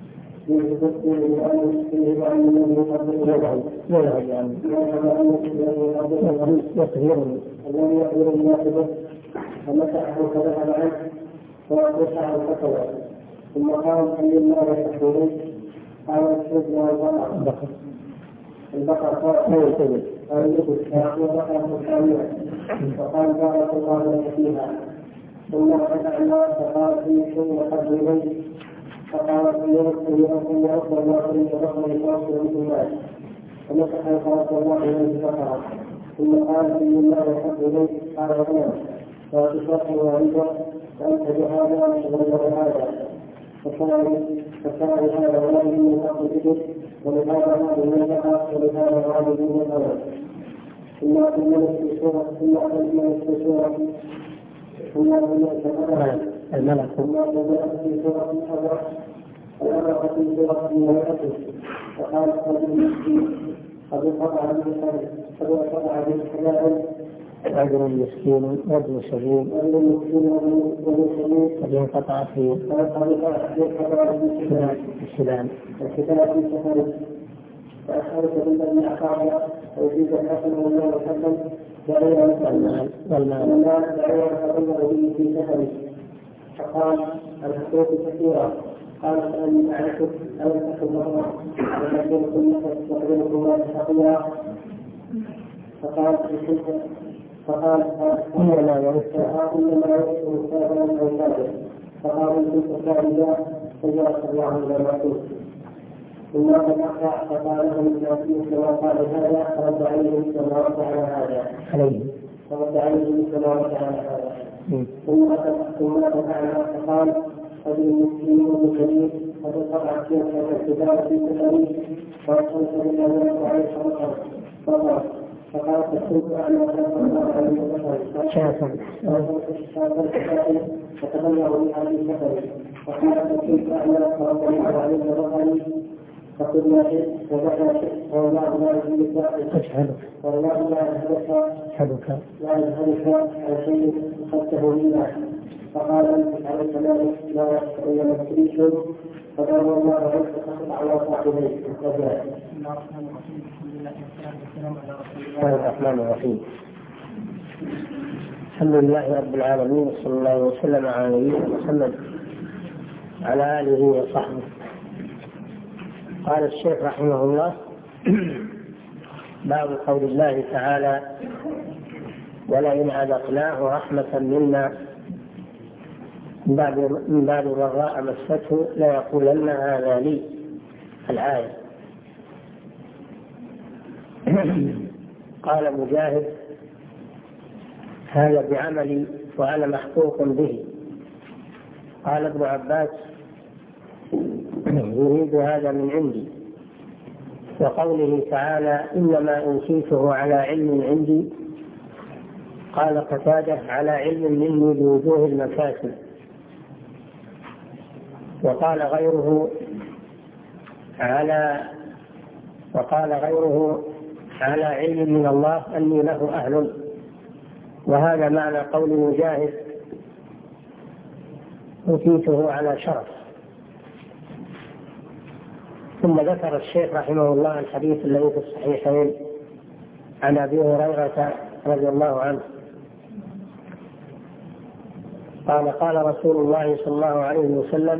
A: يذهب عن الذي يقدر
B: يذهب يعني يطهر
A: الذي يقدر الناس، فمسحه فذهب عنه ووسع الفتوى. ثم قال: أي المال يحفظون؟ قال: الشرك والبقر. البقر قال: قال: بقرة كاملة. وقال: بارك الله لك فيها. ثم فتح الله فقال: أي شيء يحب إليه؟ فقال: أن يرد الله إليه رحمة يتوصل به الناس. فمسح فرس الله إليه بقرة. ثم قال: أي المال يحب إليه؟ قال: غنم. وتشرحه عنده فأنت بهذا وغير هذا. فكان هذا ولد من أخذ الإبل، ولهذا هذا النجاح، ولهذا هذا من الأول. ثم أكملت في سورة ثم أكملت في سورة ثم أكملت
B: الملك
A: ثم أكملت في سورة الأبرق الأبرق في سورة الملائكة. فقال: قد انقطع بالحلال قد انقطع بالحلال
B: رجل مسكين وابن سبيل قد انقطع في السلام
A: الكتاب في سفره. فأشهرت بالذي أعطاه ويزيد الحسن والمال الحسن بعيرا والمال بعيرا فظله به في سفره. فقال: الحقوق كثيرة. قال: فأني أعرفك أن تكن مرة وتقبلكم ما تستطيع. فقال: فقال:
B: إنما يرث
A: إنما يرث كافرا أو كافر. فقال: إن كنت كاذبا فجرت الله إلى معروف. ثم تنحى فقال: لهم الناس كما قال هذا فرد عليهم كما رد على هذا.
B: عليه
A: فرد عليه كما رد على هذا. ثم ثم اتى فقال هذه المسلمين كبير قد قطعت فيها الكتاب في سفره وارسلت بالله عليه الصلاه والسلام فقال فكنت على الله عليه وسلم فتبلغ بهذه السفر وقال فكنت على الله عليه وسلم فقل ما شئت وبعد شئت والله لا يهلك
B: أشهدك
A: والله لا يهلك
B: أشهدك
A: لا يهلك على شيء خدته لله. فقال عليه السلام لا يستطيع التريش فقال الله عليك فقط على صاحبيه وجاء.
B: بسم الله الرحمن الرحيم. الحمد لله رب العالمين وصلى الله وسلم على نبينا محمد على آله وصحبه. قال الشيخ رحمه الله: باب قول الله تعالى: ولئن أذقناه رحمة منا من بعد ضراء مسته ليقولن هذا لي. الآية. قال مجاهد: هذا بعملي وأنا محقوق به. قال ابن عباس: يريد هذا من عندي. وقوله تعالى: إنما أوتيته على علم عندي. قال قتادة: على علم مني بوجوه المكاسب. وقال غيره على وقال غيره على علم من الله أني له أهل. وهذا معنى قول مجاهد: أوتيته على شرف. ثم ذكر الشيخ رحمه الله الحديث الذي في الصحيحين عن أبي هريرة رضي الله عنه قال: قال رسول الله صلى الله عليه وسلم: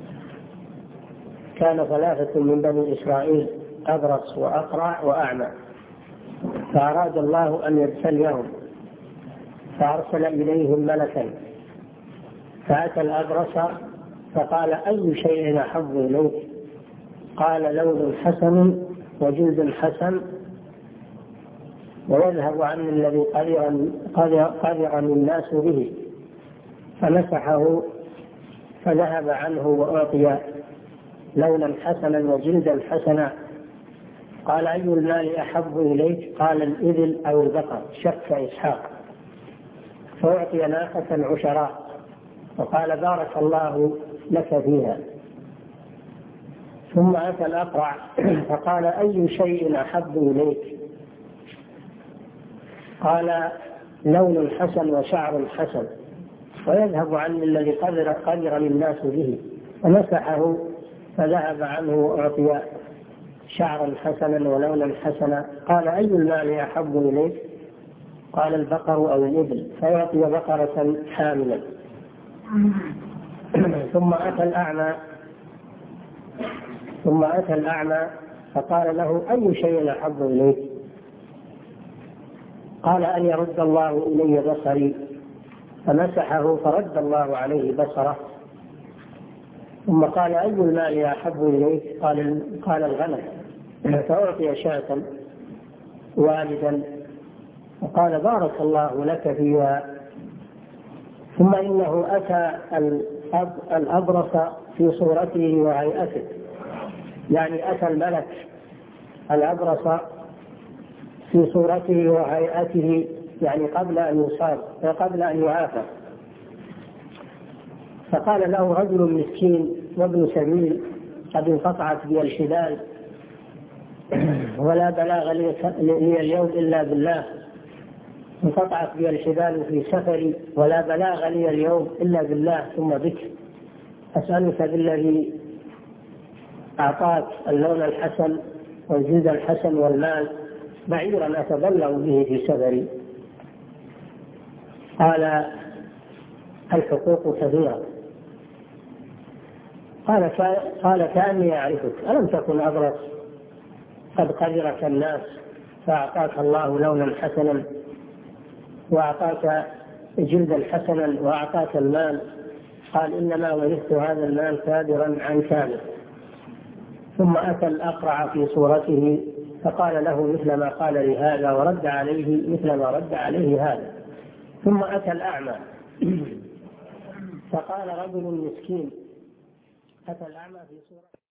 B: كان ثلاثة من بني إسرائيل أبرص وأقرع وأعمى، فأراد الله أن يبتليهم فأرسل إليهم ملكا، فأتى الأبرص فقال: أي شيء أحب إليك؟ قال: لون حسن وجلد حسن ويذهب عني الذي قدرني الناس به. فمسحه فذهب عنه وأعطي لونا حسنا وجلدا حسنا. قال: أي المال أحب إليك؟ قال: الإبل أو البقر. شك إسحاق فأعطي ناقة عشراء وقال: بارك الله لك فيها. ثم أتى الأقرع فقال: أي شيء أحب إليك؟ قال: لون حسن وشعر حسن ويذهب عني الذي قدر قدر الناس به. ومسحه فذهب عنه وأعطي شعرا حسنا ولونا حسنا. قال: أي المال أحب إليك؟ قال: البقر أو الإبل. فيعطي بقرة حاملا. ثم أتى الأعمى ثم أتى الأعمى فقال له: أي شيء أحب إليك؟ قال: أن يرد الله إلي بصري. فمسحه فرد الله عليه بصره. ثم قال: أي المال أحب إليك؟ قال قال الغنم. فأعطي شاة والدا وقال: بارك الله لك فيها. ثم إنه أتى الأبرص في صورته وهيئته، يعني أتى الملك الأبرص في صورته وهيئته، يعني قبل أن يصاب وقبل أن يعافى. فقال له رجل مسكين وابن سبيل قد انقطعت بي الحبال ولا بلاغ لي اليوم إلا بالله. انقطعت بي الحبال في سفري ولا بلاغ لي اليوم إلا بالله ثم بك. أسألك بالذي أعطاك اللون الحسن والجلد الحسن والمال بعيرا أتبلغ به في سفري. قال: الحقوق كثيرة. قال قال كأني أعرفك، ألم تكن أبرص قد قدرك الناس فأعطاك الله لونا حسنا وأعطاك جلدا حسنا وأعطاك المال؟ قال: إنما ورثت هذا المال كابرا عن كابر. ثم أتى الأقرع في صورته فقال له مثل ما قال لهذا ورد عليه مثل ما رد عليه هذا. ثم أتى الأعمى فقال رجل مسكين أتى الأعمى في صورة